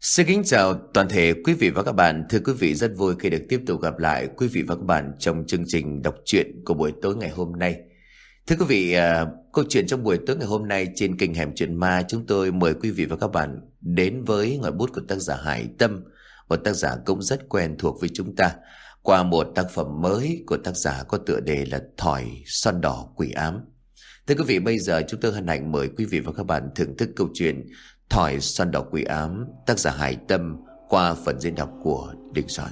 Xin kính chào toàn thể quý vị và các bạn. Thưa quý vị, rất vui khi được tiếp tục gặp lại quý vị và các bạn trong chương trình đọc truyện của buổi tối ngày hôm nay. Thưa quý vị, câu chuyện trong buổi tối ngày hôm nay trên kênh Hẻm Chuyện Ma, chúng tôi mời quý vị và các bạn đến với ngòi bút của tác giả Hải Tâm, một tác giả cũng rất quen thuộc với chúng ta, qua một tác phẩm mới của tác giả có tựa đề là Thỏi Son Đỏ Quỷ Ám. Thưa quý vị, bây giờ chúng tôi hân hạnh mời quý vị và các bạn thưởng thức câu chuyện Thỏi Son Đỏ Quỷ Ám, tác giả Hải Tâm, qua phần diễn đọc của Đình Soạn.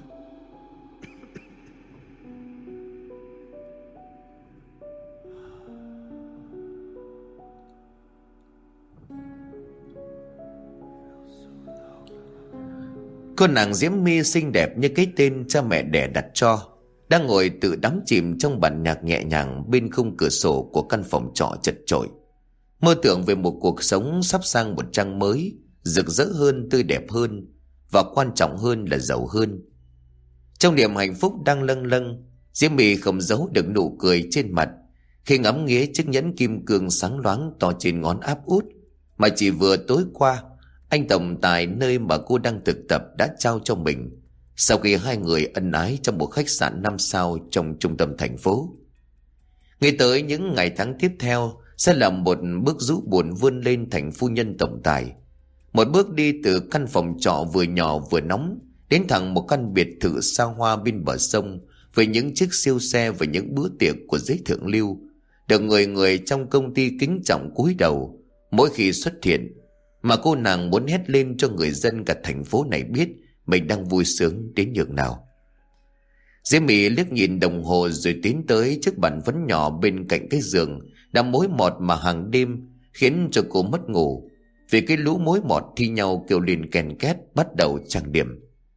Cô nàng Diễm My xinh đẹp như cái tên cha mẹ đẻ đặt cho, đang ngồi tự đắm chìm trong bản nhạc nhẹ nhàng bên khung cửa sổ của căn phòng trọ chật chội, mơ tưởng về một cuộc sống sắp sang một trang mới, rực rỡ hơn, tươi đẹp hơn, và quan trọng hơn là giàu hơn. Trong niềm hạnh phúc đang lâng lâng, Diễm My không giấu được nụ cười trên mặt khi ngắm nghía chiếc nhẫn kim cương sáng loáng to trên ngón áp út mà chỉ vừa tối qua anh tổng tài nơi mà cô đang thực tập đã trao cho mình, sau khi hai người ân ái trong một khách sạn 5 sao trong trung tâm thành phố. Nghĩ tới những ngày tháng tiếp theo sẽ là một bước rũ buồn vươn lên thành phu nhân tổng tài, một bước đi từ căn phòng trọ vừa nhỏ vừa nóng đến thẳng một căn biệt thự xa hoa bên bờ sông, với những chiếc siêu xe và những bữa tiệc của giới thượng lưu, được người người trong công ty kính trọng cúi đầu mỗi khi xuất hiện, mà cô nàng muốn hét lên cho người dân cả thành phố này biết mình đang vui sướng đến nhường nào. Diễm My liếc nhìn đồng hồ rồi tiến tới chiếc bàn phấn nhỏ bên cạnh cái giường đã mối mọt mà hàng đêm khiến cho cô mất ngủ, vì cái lũ mối mọt thi nhau kêu lên ken két bắt đầu trang điểm.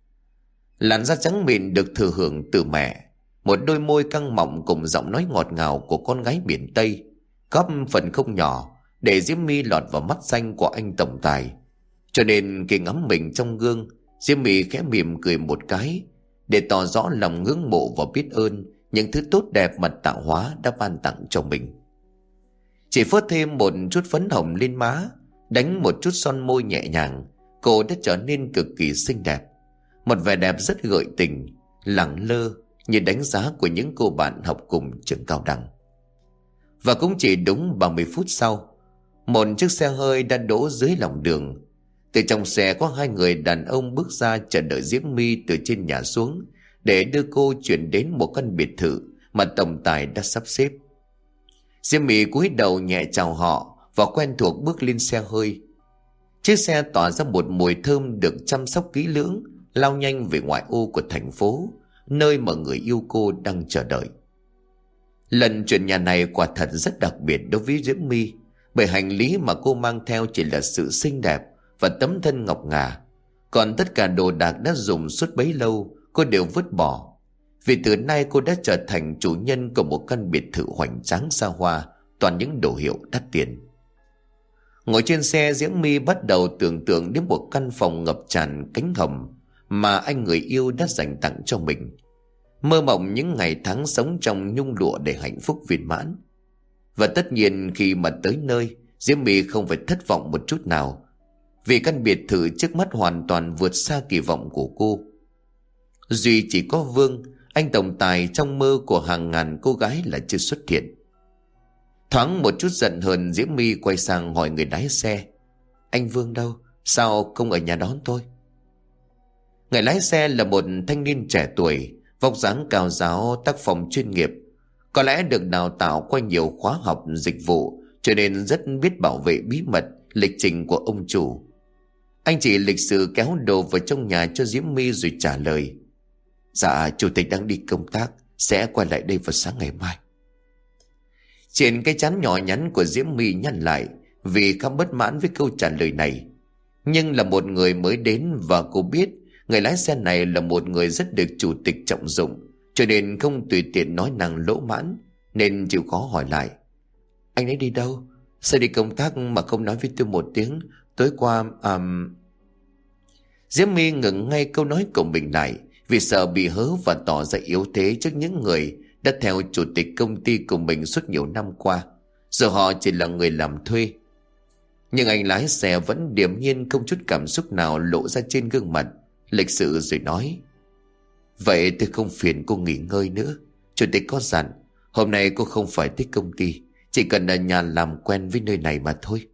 Làn da trắng mịn được thừa hưởng từ mẹ, một đôi môi căng mọng cùng giọng nói ngọt ngào của con gái miền Tây góp phần không nhỏ để Diễm My lọt vào mắt xanh của anh tổng tài. Cho nên khi ngắm mình trong gương, Diễm My khẽ mỉm cười một cái để tỏ rõ lòng ngưỡng mộ và biết ơn những thứ tốt đẹp mà tạo hóa đã ban tặng cho mình. Chỉ phớt thêm một chút phấn hồng lên má, đánh một chút son môi nhẹ nhàng, cô đã trở nên cực kỳ xinh đẹp, một vẻ đẹp rất gợi tình, lẳng lơ như đánh giá của những cô bạn học cùng trường cao đẳng. Và cũng chỉ đúng 30 phút sau, một chiếc xe hơi đã đỗ dưới lòng đường. Từ trong xe có hai người đàn ông bước ra chờ đợi Diễm My từ trên nhà xuống để đưa cô chuyển đến một căn biệt thự mà tổng tài đã sắp xếp. Diễm My cúi đầu nhẹ chào họ và quen thuộc bước lên xe hơi. Chiếc xe tỏa ra một mùi thơm được chăm sóc kỹ lưỡng, lao nhanh về ngoại ô của thành phố, nơi mà người yêu cô đang chờ đợi. Lần chuyển nhà này quả thật rất đặc biệt đối với Diễm My, bởi hành lý mà cô mang theo chỉ là sự xinh đẹp và tấm thân ngọc ngà, còn tất cả đồ đạc đã dùng suốt bấy lâu cô đều vứt bỏ, vì từ nay cô đã trở thành chủ nhân của một căn biệt thự hoành tráng xa hoa, toàn những đồ hiệu đắt tiền. Ngồi trên xe, Diễm My bắt đầu tưởng tượng đến một căn phòng ngập tràn cánh hồng mà anh người yêu đã dành tặng cho mình, mơ mộng những ngày tháng sống trong nhung lụa để hạnh phúc viên mãn. Và tất nhiên khi mà tới nơi, Diễm My không phải thất vọng một chút nào, vì căn biệt thự trước mắt hoàn toàn vượt xa kỳ vọng của cô. Duy chỉ có Vương, anh tổng tài trong mơ của hàng ngàn cô gái, là chưa xuất hiện. Thoáng một chút giận hờn, Diễm My quay sang hỏi người lái xe: "Anh Vương đâu? Sao không ở nhà đón tôi?" Người lái xe là một thanh niên trẻ tuổi, vóc dáng cao ráo, tác phong chuyên nghiệp, có lẽ được đào tạo qua nhiều khóa học dịch vụ, cho nên rất biết bảo vệ bí mật lịch trình của ông chủ. Anh chỉ lịch sự kéo đồ vào trong nhà cho Diễm My rồi trả lời: "Dạ, chủ tịch đang đi công tác, sẽ quay lại đây vào sáng ngày mai." Trên cái trán nhỏ nhắn của Diễm My nhăn lại vì khá bất mãn với câu trả lời này. Nhưng là một người mới đến và cô biết người lái xe này là một người rất được chủ tịch trọng dụng, cho nên không tùy tiện nói năng lỗ mãn, nên chịu khó hỏi lại: "Anh ấy đi đâu? Sao đi công tác mà không nói với tôi một tiếng? Tối qua Diễm My ngừng ngay câu nói của mình lại vì sợ bị hớ và tỏ ra yếu thế trước những người đã theo chủ tịch công ty của mình suốt nhiều năm qua, giờ họ chỉ là người làm thuê. Nhưng anh lái xe vẫn điềm nhiên, không chút cảm xúc nào lộ ra trên gương mặt, lịch sự rồi nói: Vậy tôi không phiền cô nghỉ ngơi nữa. Chủ tịch có dặn hôm nay cô không phải tới công ty, chỉ cần ở nhà làm quen với nơi này mà thôi.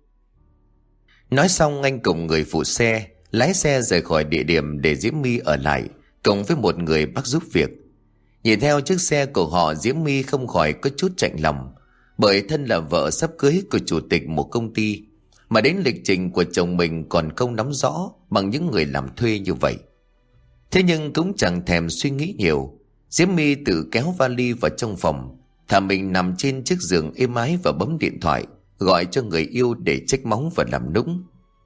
Nói xong anh cùng người phụ xe lái xe rời khỏi địa điểm để Diễm My ở lại cùng với một người bác giúp việc. Nhìn theo chiếc xe của họ, Diễm My không khỏi có chút chạnh lòng, bởi thân là vợ sắp cưới của chủ tịch một công ty, mà đến lịch trình của chồng mình còn không nắm rõ bằng những người làm thuê như vậy. Thế nhưng cũng chẳng thèm suy nghĩ nhiều, Diễm My tự kéo vali vào trong phòng, thả mình nằm trên chiếc giường êm ái và bấm điện thoại gọi cho người yêu để trách móng và làm nũng.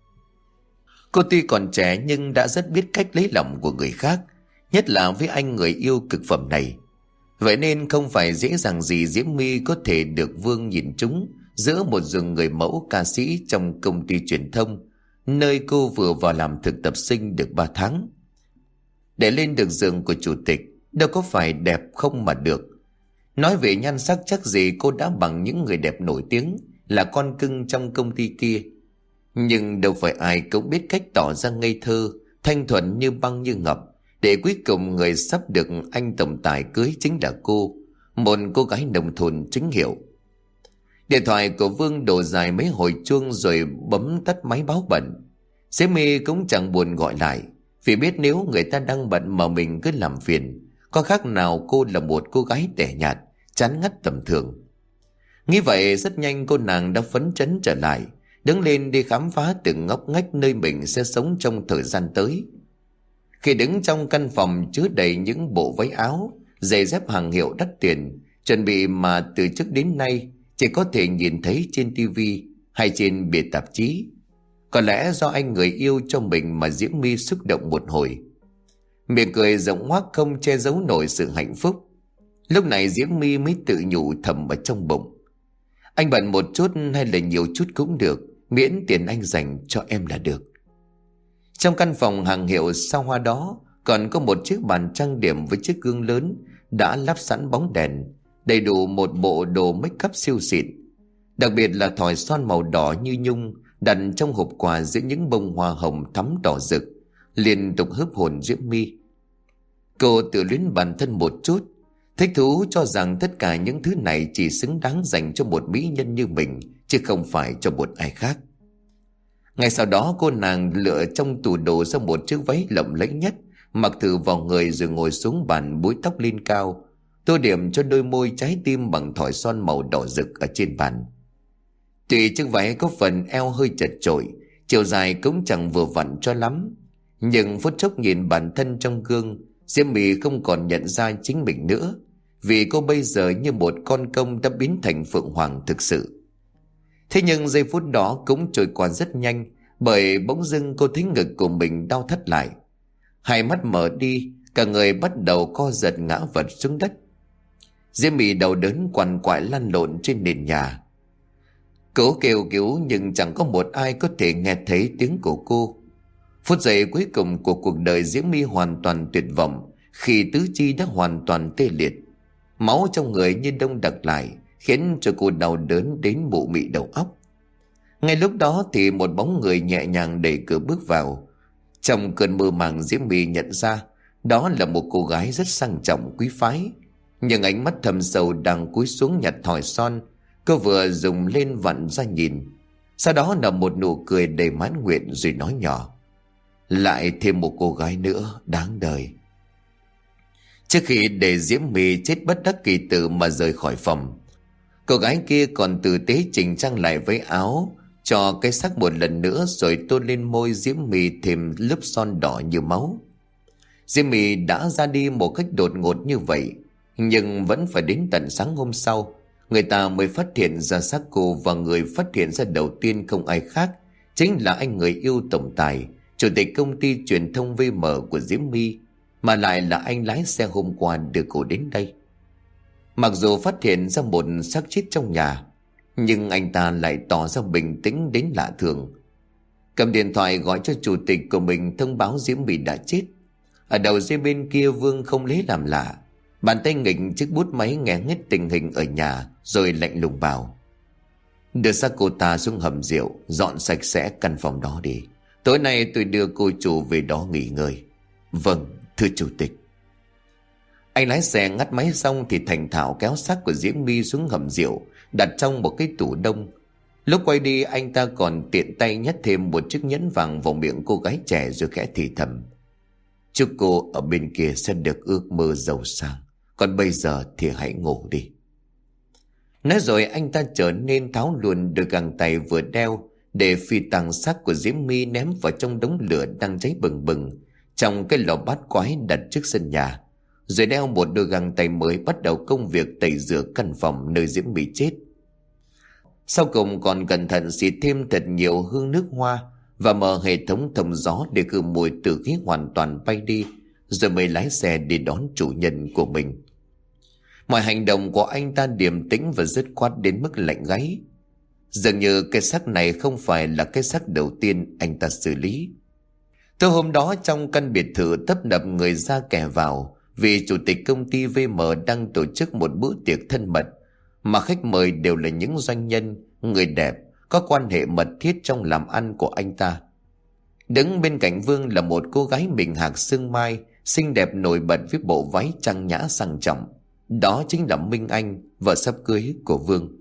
Cô tuy còn trẻ nhưng đã rất biết cách lấy lòng của người khác, nhất là với anh người yêu cực phẩm này. Vậy nên không phải dễ dàng gì Diễm My có thể được Vương nhìn trúng giữa một giường người mẫu ca sĩ trong công ty truyền thông, nơi cô vừa vào làm thực tập sinh được 3 tháng. Để lên được giường của chủ tịch đâu có phải đẹp không mà được. Nói về nhan sắc chắc gì cô đã bằng những người đẹp nổi tiếng, là con cưng trong công ty kia. Nhưng đâu phải ai cũng biết cách tỏ ra ngây thơ, thanh thuần như băng như ngọc, để cuối cùng người sắp được anh tổng tài cưới chính là cô, một cô gái nông thôn chính hiệu. Điện thoại của Vương đổ dài mấy hồi chuông rồi bấm tắt máy báo bận. Diễm My cũng chẳng buồn gọi lại, vì biết nếu người ta đang bận mà mình cứ làm phiền, có khác nào cô là một cô gái tẻ nhạt, chán ngắt tầm thường. Nghĩ vậy rất nhanh cô nàng đã phấn chấn trở lại, đứng lên đi khám phá từng ngóc ngách nơi mình sẽ sống trong thời gian tới. Khi đứng trong căn phòng chứa đầy những bộ váy áo, giày dép hàng hiệu đắt tiền, chuẩn bị mà từ trước đến nay chỉ có thể nhìn thấy trên tivi hay trên bìa tạp chí, có lẽ do anh người yêu cho mình mà Diễm My xúc động một hồi. Miệng cười rộng hoác không che giấu nổi sự hạnh phúc. Lúc này Diễm My mới tự nhủ thầm ở trong bụng: anh bận một chút hay là nhiều chút cũng được, miễn tiền anh dành cho em là được. Trong căn phòng hàng hiệu sao hoa đó còn có một chiếc bàn trang điểm với chiếc gương lớn đã lắp sẵn bóng đèn, đầy đủ một bộ đồ make up siêu xịn. Đặc biệt là thỏi son màu đỏ như nhung đặt trong hộp quà giữa những bông hoa hồng thắm đỏ rực, liên tục hớp hồn Diễm My. Cô tự luyến bản thân một chút, thích thú cho rằng tất cả những thứ này chỉ xứng đáng dành cho một mỹ nhân như mình, chứ không phải cho một ai khác. Ngay sau đó cô nàng lựa trong tủ đồ ra một chiếc váy lộng lẫy nhất, mặc thử vào người rồi ngồi xuống bàn búi tóc lên cao, tô điểm cho đôi môi trái tim bằng thỏi son màu đỏ rực ở trên bàn. Tuy chiếc váy có phần eo hơi chật chội, chiều dài cũng chẳng vừa vặn cho lắm, nhưng phút chốc nhìn bản thân trong gương, Diễm My không còn nhận ra chính mình nữa, vì cô bây giờ như một con công đã biến thành phượng hoàng thực sự. Thế nhưng giây phút đó cũng trôi qua rất nhanh, bởi bỗng dưng cô thấy ngực của mình đau thắt lại. Hai mắt mở đi, cả người bắt đầu co giật ngã vật xuống đất. Diễm My đau đớn quằn quại lăn lộn trên nền nhà. Cố kêu cứu nhưng chẳng có một ai có thể nghe thấy tiếng của cô. Phút giây cuối cùng của cuộc đời Diễm My hoàn toàn tuyệt vọng khi tứ chi đã hoàn toàn tê liệt. Máu trong người như đông đặc lại, khiến cho cô đau đớn đến mụ mị đầu óc. Ngay lúc đó thì một bóng người nhẹ nhàng đẩy cửa bước vào. Trong cơn mơ màng, Diễm My nhận ra đó là một cô gái rất sang trọng quý phái, nhưng ánh mắt thâm sâu đang cúi xuống nhặt thỏi son cô vừa dùng lên vặn ra nhìn. Sau đó là một nụ cười đầy mãn nguyện rồi nói nhỏ: lại thêm một cô gái nữa đáng đời. Trước khi để Diễm My chết bất đắc kỳ tử mà rời khỏi phòng, cô gái kia còn tử tế chỉnh trang lại váy áo cho cái xác một lần nữa, rồi tô lên môi Diễm My thêm lớp son đỏ như máu. Diễm My đã ra đi một cách đột ngột như vậy, nhưng vẫn phải đến tận sáng hôm sau người ta mới phát hiện ra xác cô, và người phát hiện ra đầu tiên không ai khác chính là anh người yêu tổng tài, chủ tịch công ty truyền thông VM của Diễm My, mà lại là anh lái xe hôm qua đưa cô đến đây. Mặc dù phát hiện ra một xác chết trong nhà, nhưng anh ta lại tỏ ra bình tĩnh đến lạ thường. Cầm điện thoại gọi cho chủ tịch của mình thông báo Diễm My đã chết. Ở đầu dây bên kia Vương không lấy làm lạ, bàn tay nghịch chiếc bút máy nghe hết tình hình ở nhà rồi lạnh lùng bảo: Đưa xác cô ta xuống hầm rượu, dọn sạch sẽ căn phòng đó đi. Tối nay tôi đưa cô chủ về đó nghỉ ngơi. Vâng, thưa chủ tịch. Anh lái xe ngắt máy xong thì thành thạo kéo xác của Diễm My xuống hầm rượu, đặt trong một cái tủ đông. Lúc quay đi, anh ta còn tiện tay nhét thêm một chiếc nhẫn vàng vào miệng cô gái trẻ rồi khẽ thì thầm: chúc cô ở bên kia sẽ được ước mơ giàu sang, còn bây giờ thì hãy ngủ đi. Nói rồi anh ta trở nên tháo luôn đôi găng tay vừa đeo, để phi tang xác của Diễm My ném vào trong đống lửa đang cháy bừng bừng trong cái lò bát quái đặt trước sân nhà, rồi đeo một đôi găng tay mới bắt đầu công việc tẩy rửa căn phòng nơi Diễm My chết. Sau cùng còn cẩn thận xịt thêm thật nhiều hương nước hoa và mở hệ thống thông gió để khử mùi tử khí hoàn toàn bay đi, rồi mới lái xe đi đón chủ nhân của mình. Mọi hành động của anh ta điềm tĩnh và dứt khoát đến mức lạnh gáy. Dường như cái xác này không phải là cái xác đầu tiên anh ta xử lý. Tối hôm đó, trong căn biệt thự tấp nập người ra kẻ vào, vì chủ tịch công ty VM đang tổ chức một bữa tiệc thân mật, mà khách mời đều là những doanh nhân, người đẹp, có quan hệ mật thiết trong làm ăn của anh ta. Đứng bên cạnh Vương là một cô gái mình hạc sương mai, xinh đẹp nổi bật với bộ váy trang nhã sang trọng. Đó chính là Minh Anh, vợ sắp cưới của Vương.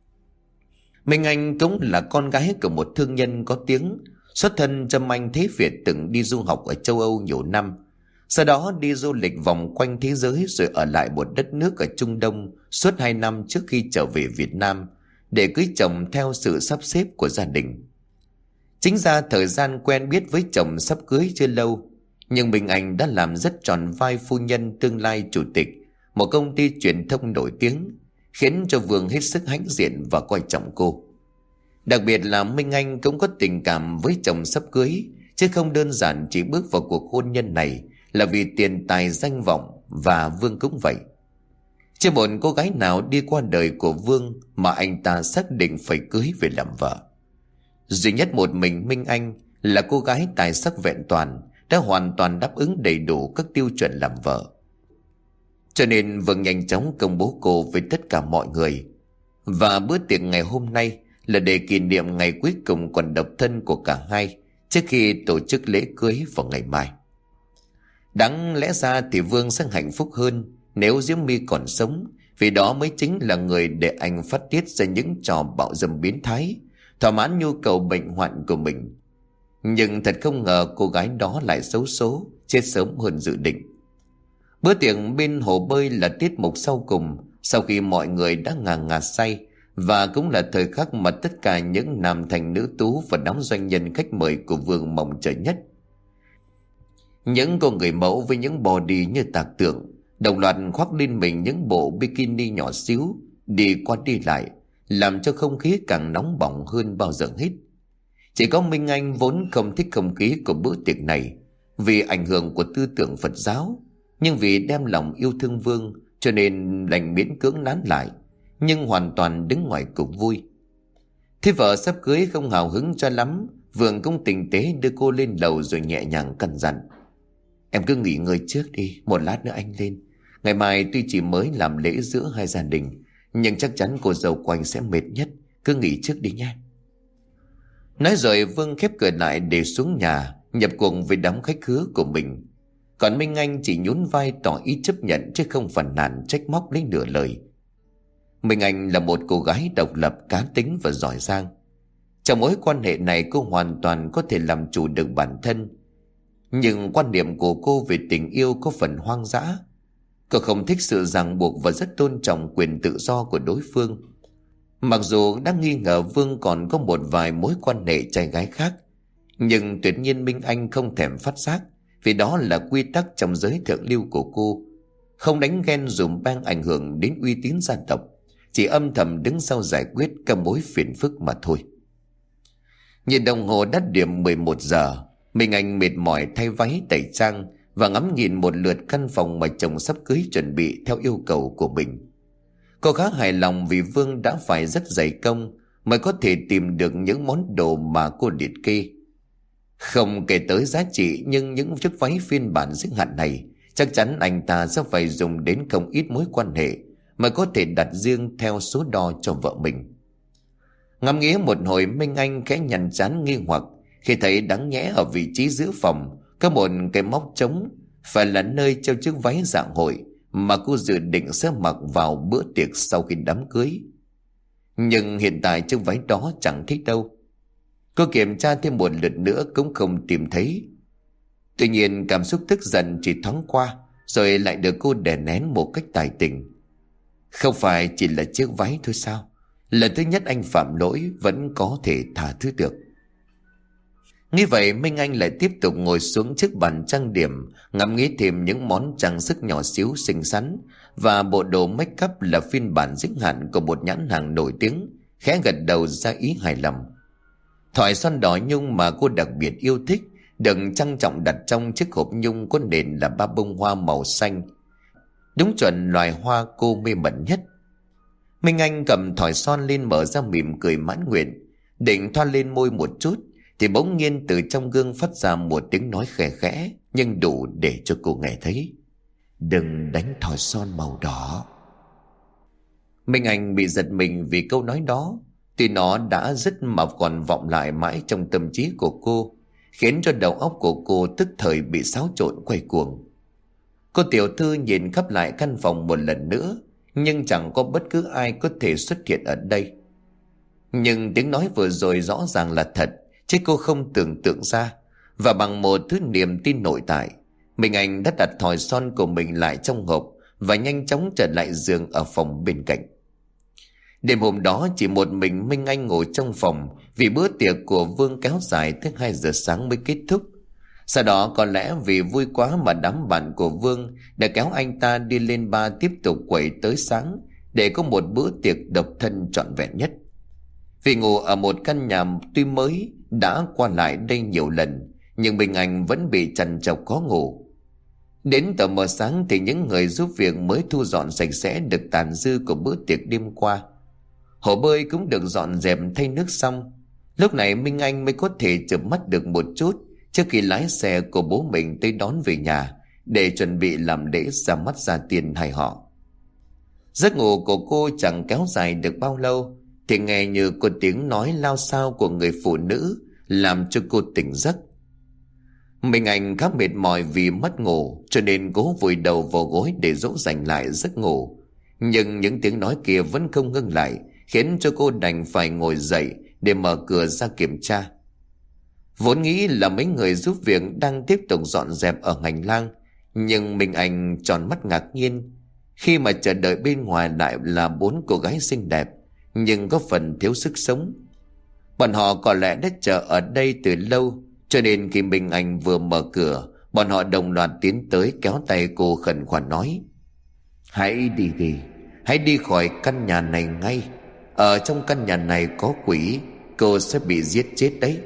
Minh Anh cũng là con gái của một thương nhân có tiếng, xuất thân Trâm Anh Thế Việt, từng đi du học ở châu Âu nhiều năm. Sau đó đi du lịch vòng quanh thế giới, rồi ở lại một đất nước ở Trung Đông suốt 2 năm trước khi trở về Việt Nam để cưới chồng theo sự sắp xếp của gia đình. Chính ra thời gian quen biết với chồng sắp cưới chưa lâu, nhưng Minh Anh đã làm rất tròn vai phu nhân tương lai chủ tịch một công ty truyền thông nổi tiếng, khiến cho Vương hết sức hãnh diện và coi trọng cô. Đặc biệt là Minh Anh cũng có tình cảm với chồng sắp cưới, chứ không đơn giản chỉ bước vào cuộc hôn nhân này là vì tiền tài danh vọng, và Vương cũng vậy. Chưa một cô gái nào đi qua đời của Vương mà anh ta xác định phải cưới về làm vợ. Duy nhất một mình Minh Anh là cô gái tài sắc vẹn toàn, đã hoàn toàn đáp ứng đầy đủ các tiêu chuẩn làm vợ. Cho nên Vương nhanh chóng công bố cô với tất cả mọi người. Và bữa tiệc ngày hôm nay là để kỷ niệm ngày cuối cùng còn độc thân của cả hai, trước khi tổ chức lễ cưới vào ngày mai. Đáng lẽ ra thì Vương sẽ hạnh phúc hơn nếu Diễm My còn sống, vì đó mới chính là người để anh phát tiết ra những trò bạo dâm biến thái, thỏa mãn nhu cầu bệnh hoạn của mình. Nhưng thật không ngờ cô gái đó lại xấu số, chết sớm hơn dự định. Bữa tiệc bên hồ bơi là tiết mục sau cùng, sau khi mọi người đã ngà ngà say, và cũng là thời khắc mà tất cả những nam thành nữ tú và đám doanh nhân khách mời của Vương mong chờ nhất. Những cô người mẫu với những body như tạc tượng, đồng loạt khoác lên mình những bộ bikini nhỏ xíu, đi qua đi lại, làm cho không khí càng nóng bỏng hơn bao giờ hết. Chỉ có Minh Anh vốn không thích không khí của bữa tiệc này, vì ảnh hưởng của tư tưởng Phật giáo, nhưng vì đem lòng yêu thương Vương cho nên đành miễn cưỡng nán lại, nhưng hoàn toàn đứng ngoài cuộc vui. Thế vợ sắp cưới không hào hứng cho lắm, Vương cũng tinh tế đưa cô lên lầu rồi nhẹ nhàng căn dặn: em cứ nghỉ ngơi trước đi, một lát nữa anh lên. Ngày mai tuy chỉ mới làm lễ giữa hai gia đình, nhưng chắc chắn cô dâu của anh sẽ mệt nhất, cứ nghỉ trước đi nhé. Nói rồi Vương khép cửa lại để xuống nhà, nhập cuộc với đám khách khứa của mình. Còn Minh Anh chỉ nhún vai tỏ ý chấp nhận, chứ không phàn nàn trách móc lấy nửa lời. Minh Anh là một cô gái độc lập, cá tính và giỏi giang. Trong mối quan hệ này cô hoàn toàn có thể làm chủ được bản thân. Nhưng quan điểm của cô về tình yêu có phần hoang dã. Cô không thích sự ràng buộc và rất tôn trọng quyền tự do của đối phương. Mặc dù đang nghi ngờ Vương còn có một vài mối quan hệ trai gái khác, nhưng tuyệt nhiên Minh Anh không thèm phát giác, vì đó là quy tắc trong giới thượng lưu của cô. Không đánh ghen dùm beng ảnh hưởng đến uy tín gia tộc, chỉ âm thầm đứng sau giải quyết các mối phiền phức mà thôi. Nhìn đồng hồ đã điểm 11 giờ, Minh Anh mệt mỏi thay váy tẩy trang và ngắm nhìn một lượt căn phòng mà chồng sắp cưới chuẩn bị theo yêu cầu của mình. Cô khá hài lòng vì Vương đã phải rất dày công mới có thể tìm được những món đồ mà cô liệt kê. Không kể tới giá trị, nhưng những chiếc váy phiên bản giới hạn này chắc chắn anh ta sẽ phải dùng đến không ít mối quan hệ mới có thể đặt riêng theo số đo cho vợ mình. Ngắm nghía một hồi, Minh Anh khẽ nhăn trán nghi hoặc khi thấy đáng nhẽ ở vị trí giữa phòng có một cái móc trống, phải là nơi treo chiếc váy dạ hội mà cô dự định sẽ mặc vào bữa tiệc sau khi đám cưới. Nhưng hiện tại chiếc váy đó chẳng thấy đâu. Cô kiểm tra thêm một lượt nữa cũng không tìm thấy. Tuy nhiên cảm xúc tức giận chỉ thoáng qua rồi lại được cô đè nén một cách tài tình. Không phải chỉ là chiếc váy thôi sao? Lần thứ nhất anh phạm lỗi vẫn có thể tha thứ được. Nghĩ vậy, Minh Anh lại tiếp tục ngồi xuống trước bàn trang điểm, ngắm nghĩ thêm những món trang sức nhỏ xíu xinh xắn và bộ đồ make up là phiên bản giới hạn của một nhãn hàng nổi tiếng, khẽ gật đầu ra ý hài lòng. Thỏi son đỏ nhung mà cô đặc biệt yêu thích được trang trọng đặt trong chiếc hộp nhung có nền là 3 bông hoa màu xanh, đúng chuẩn loài hoa cô mê mẩn nhất. Minh Anh cầm thỏi son lên, mở ra mỉm cười mãn nguyện, định thoa lên môi một chút thì bỗng nhiên từ trong gương phát ra một tiếng nói khẽ khẽ nhưng đủ để cho cô nghe thấy: "Đừng đánh thỏi son màu đỏ." Minh Anh bị giật mình vì câu nói đó, tuy nó đã dứt mà còn vọng lại mãi trong tâm trí của cô, khiến cho đầu óc của cô tức thời bị xáo trộn quay cuồng. Cô tiểu thư nhìn khắp lại căn phòng một lần nữa, nhưng chẳng có bất cứ ai có thể xuất hiện ở đây. Nhưng tiếng nói vừa rồi rõ ràng là thật, chứ cô không tưởng tượng ra. Và bằng một thứ niềm tin nội tại, Minh Anh đã đặt thỏi son của mình lại trong hộp và nhanh chóng trở lại giường ở phòng bên cạnh. Đêm hôm đó chỉ một mình Minh Anh ngồi trong phòng vì bữa tiệc của Vương kéo dài tới 2 giờ sáng mới kết thúc. Sau đó có lẽ vì vui quá mà đám bạn của Vương đã kéo anh ta đi lên bar tiếp tục quẩy tới sáng để có một bữa tiệc độc thân trọn vẹn nhất. Vì ngủ ở một căn nhà tuy mới, đã qua lại đây nhiều lần, nhưng Minh Anh vẫn bị trằn trọc khó ngủ. Đến tờ mờ sáng thì những người giúp việc mới thu dọn sạch sẽ được tàn dư của bữa tiệc đêm qua. Hồ bơi cũng được dọn dẹp thay nước xong. Lúc này Minh Anh mới có thể chợp mắt được một chút trước khi lái xe của bố mình tới đón về nhà để chuẩn bị làm lễ ra mắt gia tiên hai họ. Giấc ngủ của cô chẳng kéo dài được bao lâu thì nghe như có tiếng nói lao xao của người phụ nữ làm cho cô tỉnh giấc. Minh Anh khá mệt mỏi vì mất ngủ, cho nên cố vùi đầu vào gối để dỗ dành lại giấc ngủ. Nhưng những tiếng nói kia vẫn không ngưng lại, khiến cho cô đành phải ngồi dậy để mở cửa ra kiểm tra. Vốn nghĩ là mấy người giúp việc đang tiếp tục dọn dẹp ở hành lang, nhưng Minh Anh tròn mắt ngạc nhiên khi mà chờ đợi bên ngoài lại là 4 cô gái xinh đẹp nhưng có phần thiếu sức sống. Bọn họ có lẽ đã chờ ở đây từ lâu, cho nên khi Minh Anh vừa mở cửa, bọn họ đồng loạt tiến tới kéo tay cô khẩn khoản nói: "Hãy đi đi, hãy đi khỏi căn nhà này ngay. Ở trong căn nhà này có quỷ, cô sẽ bị giết chết đấy."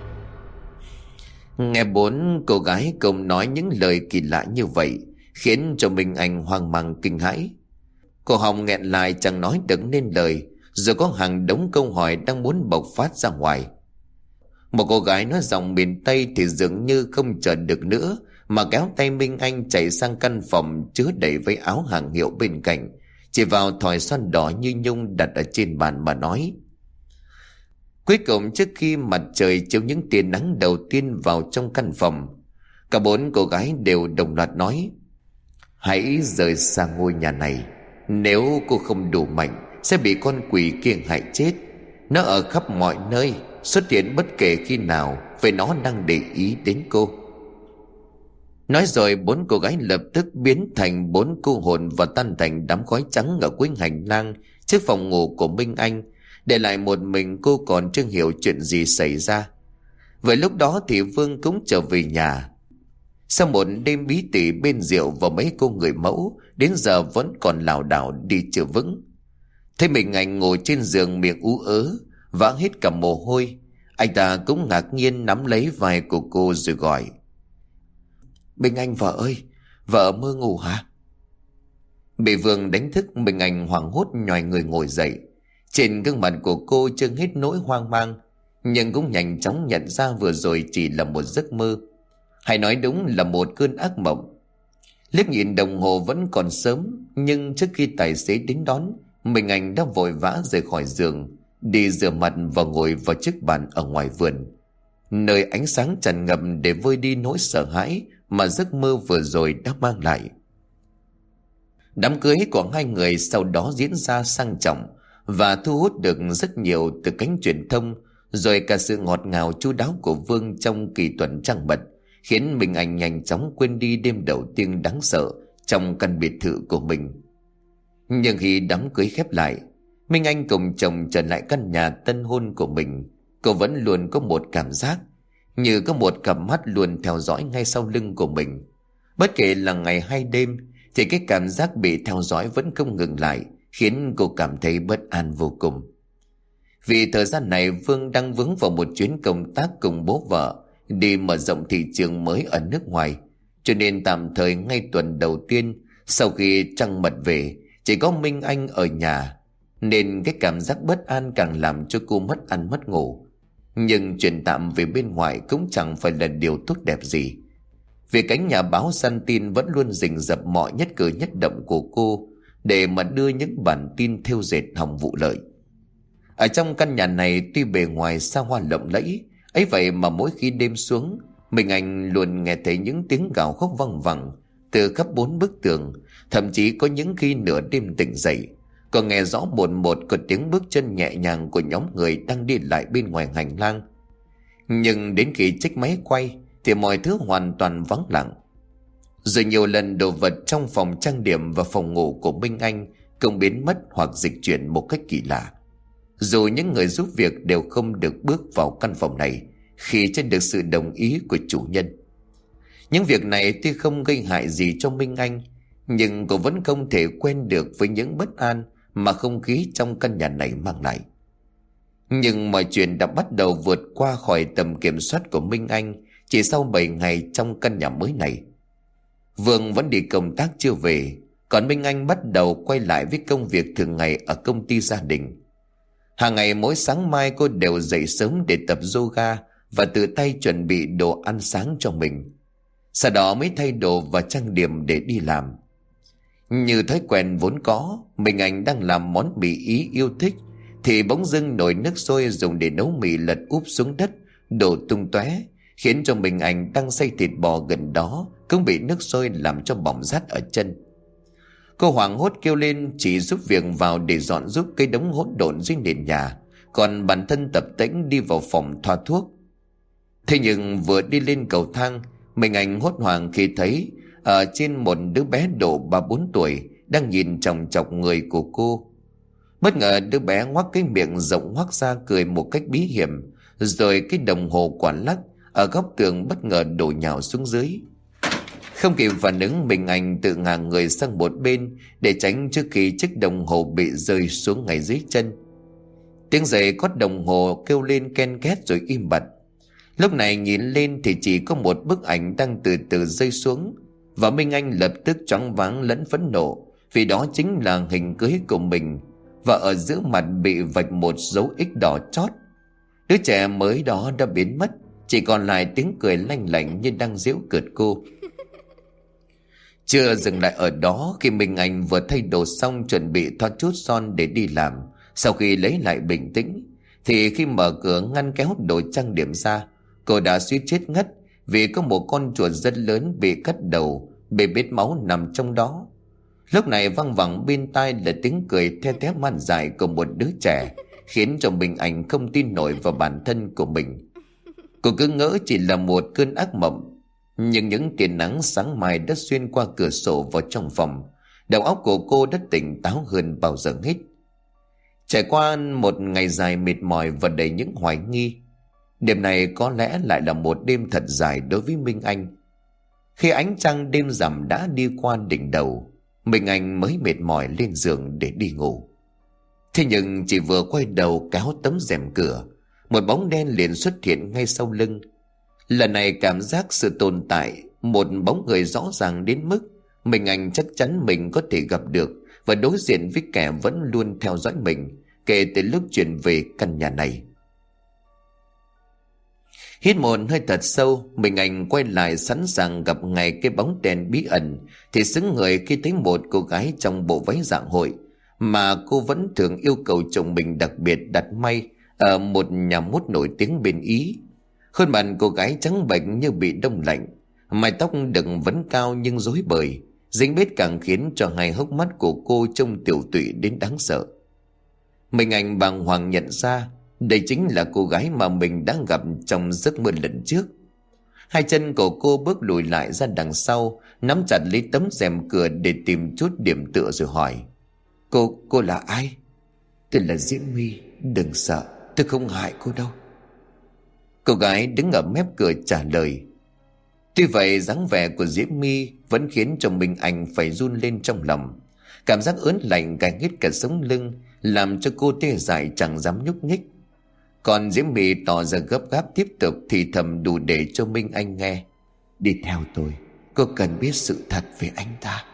Nghe 4 cô gái cùng nói những lời kỳ lạ như vậy khiến cho Minh Anh hoang mang kinh hãi. Cô họng nghẹn lại chẳng nói được nên lời, rồi có hàng đống câu hỏi đang muốn bộc phát ra ngoài. Một cô gái nói giọng miền Tây thì dường như không chờ được nữa mà kéo tay Minh Anh chạy sang căn phòng chứa đầy váy áo hàng hiệu bên cạnh, chỉ vào thỏi son đỏ như nhung đặt ở trên bàn mà nói. Cuối cùng, trước khi mặt trời chiếu những tia nắng đầu tiên vào trong căn phòng, cả 4 cô gái đều đồng loạt nói: "Hãy rời xa ngôi nhà này. Nếu cô không đủ mạnh sẽ bị con quỷ kia hại chết. Nó ở khắp mọi nơi, xuất hiện bất kể khi nào, vì nó đang để ý đến cô." Nói rồi 4 cô gái lập tức biến thành 4 cô hồn và tan thành đám khói trắng ở cuối hành lang trước phòng ngủ của Minh Anh, để lại một mình cô còn chưa hiểu chuyện gì xảy ra. Vậy lúc đó thì Vương cũng trở về nhà. Sau một đêm bí tỉ bên rượu và mấy cô người mẫu, đến giờ vẫn còn lảo đảo đi chưa vững. Thấy Minh Anh ngồi trên giường miệng ú ớ, vã hết cả mồ hôi, anh ta cũng ngạc nhiên nắm lấy vai của cô rồi gọi: "Minh Anh vợ ơi, vợ mơ ngủ hả?" Bị Vương đánh thức, Minh Anh hoảng hốt nhoài người ngồi dậy. Trên gương mặt của cô chưa hết nỗi hoang mang, nhưng cũng nhanh chóng nhận ra vừa rồi chỉ là một giấc mơ, hay nói đúng là một cơn ác mộng. Liếc nhìn đồng hồ vẫn còn sớm, nhưng trước khi tài xế đến đón, Minh Anh đã vội vã rời khỏi giường đi rửa mặt và ngồi vào chiếc bàn ở ngoài vườn, nơi ánh sáng tràn ngập để vơi đi nỗi sợ hãi mà giấc mơ vừa rồi đã mang lại. Đám cưới của hai người sau đó diễn ra sang trọng và thu hút được rất nhiều từ cánh truyền thông, rồi cả sự ngọt ngào chu đáo của Vương trong kỳ tuần trăng mật khiến Minh Anh nhanh chóng quên đi đêm đầu tiên đáng sợ trong căn biệt thự của mình. Nhưng khi đám cưới khép lại, Minh Anh cùng chồng trở lại căn nhà tân hôn của mình. Cô vẫn luôn có một cảm giác như có một cặp mắt luôn theo dõi ngay sau lưng của mình. Bất kể là ngày hay đêm thì cái cảm giác bị theo dõi vẫn không ngừng lại, khiến cô cảm thấy bất an vô cùng. Vì thời gian này Vương đang vướng vào một chuyến công tác cùng bố vợ đi mở rộng thị trường mới ở nước ngoài, cho nên tạm thời ngay tuần đầu tiên sau khi trăng mật về chỉ có Minh Anh ở nhà, nên cái cảm giác bất an càng làm cho cô mất ăn mất ngủ. Nhưng chuyển tạm về bên ngoài cũng chẳng phải là điều tốt đẹp gì, vì cánh nhà báo săn tin vẫn luôn rình rập mọi nhất cử nhất động của cô để mà đưa những bản tin thêu dệt hỏng vụ lợi. Ở trong căn nhà này tuy bề ngoài xa hoa lộng lẫy ấy vậy mà mỗi khi đêm xuống, Minh Anh luôn nghe thấy những tiếng gào khóc văng vẳng từ khắp bốn bức tường. Thậm chí có những khi nửa đêm tỉnh dậy, còn nghe rõ một có tiếng bước chân nhẹ nhàng của nhóm người đang đi lại bên ngoài hành lang. Nhưng đến khi chiếc máy quay thì mọi thứ hoàn toàn vắng lặng. Rồi nhiều lần đồ vật trong phòng trang điểm và phòng ngủ của Minh Anh cũng biến mất hoặc dịch chuyển một cách kỳ lạ. Dù những người giúp việc đều không được bước vào căn phòng này khi chưa được sự đồng ý của chủ nhân. Những việc này tuy không gây hại gì cho Minh Anh, nhưng cô vẫn không thể quen được với những bất an mà không khí trong căn nhà này mang lại. Nhưng mọi chuyện đã bắt đầu vượt qua khỏi tầm kiểm soát của Minh Anh chỉ sau 7 ngày trong căn nhà mới này. Vương vẫn đi công tác chưa về, còn Minh Anh bắt đầu quay lại với công việc thường ngày ở công ty gia đình. Hàng ngày mỗi sáng mai cô đều dậy sớm để tập yoga và tự tay chuẩn bị đồ ăn sáng cho mình. Sau đó mới thay đồ và trang điểm để đi làm. Như thói quen vốn có, Minh Anh đang làm món mì Ý yêu thích thì bỗng dưng nồi nước sôi dùng để nấu mì lật úp xuống đất, đổ tung tóe, khiến cho Minh Anh đang xay thịt bò gần đó cũng bị nước sôi làm cho bỏng rát ở chân. Cô hoảng hốt kêu lên chỉ giúp việc vào để dọn giúp cái đống hỗn độn dưới nền nhà, còn bản thân tập tễnh đi vào phòng thoa thuốc. Thế nhưng vừa đi lên cầu thang, Minh Anh hốt hoảng khi thấy ở trên một đứa bé độ 3-4 tuổi đang nhìn chòng chọc người của cô. Bất ngờ đứa bé ngoác cái miệng rộng hoác ra cười một cách bí hiểm, rồi cái đồng hồ quả lắc ở góc tường bất ngờ đổ nhào xuống dưới. Không kịp phản ứng, Minh Anh tự ngả người sang một bên để tránh trước khi chiếc đồng hồ bị rơi xuống ngay dưới chân. Tiếng giày cót đồng hồ kêu lên ken két rồi im bặt. Lúc này nhìn lên thì chỉ có một bức ảnh đang từ từ rơi xuống, và Minh Anh lập tức choáng váng lẫn phẫn nộ, vì đó chính là hình cưới của mình, và ở giữa mặt bị vạch một dấu X đỏ chót. Đứa trẻ mới đó đã biến mất, chỉ còn lại tiếng cười lanh lảnh như đang giễu cợt cô. Chưa dừng lại ở đó, khi Minh Anh vừa thay đồ xong chuẩn bị thoa chút son để đi làm, sau khi lấy lại bình tĩnh thì khi mở cửa ngăn kéo đồ trang điểm ra, cô đã suýt chết ngất vì có một con chuột rất lớn bị cắt đầu, bê bết máu nằm trong đó. Lúc này văng vẳng bên tai là tiếng cười the thé man dại của một đứa trẻ, khiến cho Minh Anh không tin nổi vào bản thân của mình. Cô cứ ngỡ chỉ là một cơn ác mộng, nhưng những tia nắng sáng mai đã xuyên qua cửa sổ vào trong phòng. Đầu óc của cô đã tỉnh táo hơn bao giờ hết. Trải qua một ngày dài mệt mỏi và đầy những hoài nghi, đêm này có lẽ lại là một đêm thật dài đối với Minh Anh. Khi ánh trăng đêm rằm đã đi qua đỉnh đầu, Minh Anh mới mệt mỏi lên giường để đi ngủ. Thế nhưng chỉ vừa quay đầu kéo tấm rèm cửa, một bóng đen liền xuất hiện ngay sau lưng. Lần này cảm giác sự tồn tại một bóng người rõ ràng đến mức Minh Anh chắc chắn mình có thể gặp được và đối diện với kẻ vẫn luôn theo dõi mình kể từ lúc chuyển về căn nhà này. Hít một hơi thật sâu, Minh Anh quay lại sẵn sàng gặp ngay cái bóng đèn bí ẩn, thì xứng người khi thấy một cô gái trong bộ váy dạng hội mà cô vẫn thường yêu cầu chồng mình đặc biệt đặt may ở một nhà mốt nổi tiếng bên Ý. Khuôn mặt cô gái trắng bệch như bị đông lạnh, mái tóc đừng vấn cao nhưng rối bời, dính bết càng khiến cho hai hốc mắt của cô trông tiểu tụy đến đáng sợ. Mình Anh bàng hoàng nhận ra đây chính là cô gái mà mình đã gặp trong giấc mơ lần trước. Hai chân của cô bước lùi lại ra đằng sau, nắm chặt lấy tấm rèm cửa để tìm chút điểm tựa rồi hỏi: Cô là ai? Tôi là Diễm My, đừng sợ, tôi không hại cô đâu. Cô gái đứng ở mép cửa trả lời. Tuy vậy dáng vẻ của Diễm My vẫn khiến cho Minh Anh phải run lên trong lòng. Cảm giác ớn lạnh cay hết cả sống lưng, làm cho cô tê dại chẳng dám nhúc nhích. Còn Diễm My tỏ ra gấp gáp tiếp tục thì thầm đủ để cho Minh Anh nghe: Đi theo tôi, cô cần biết sự thật về anh ta.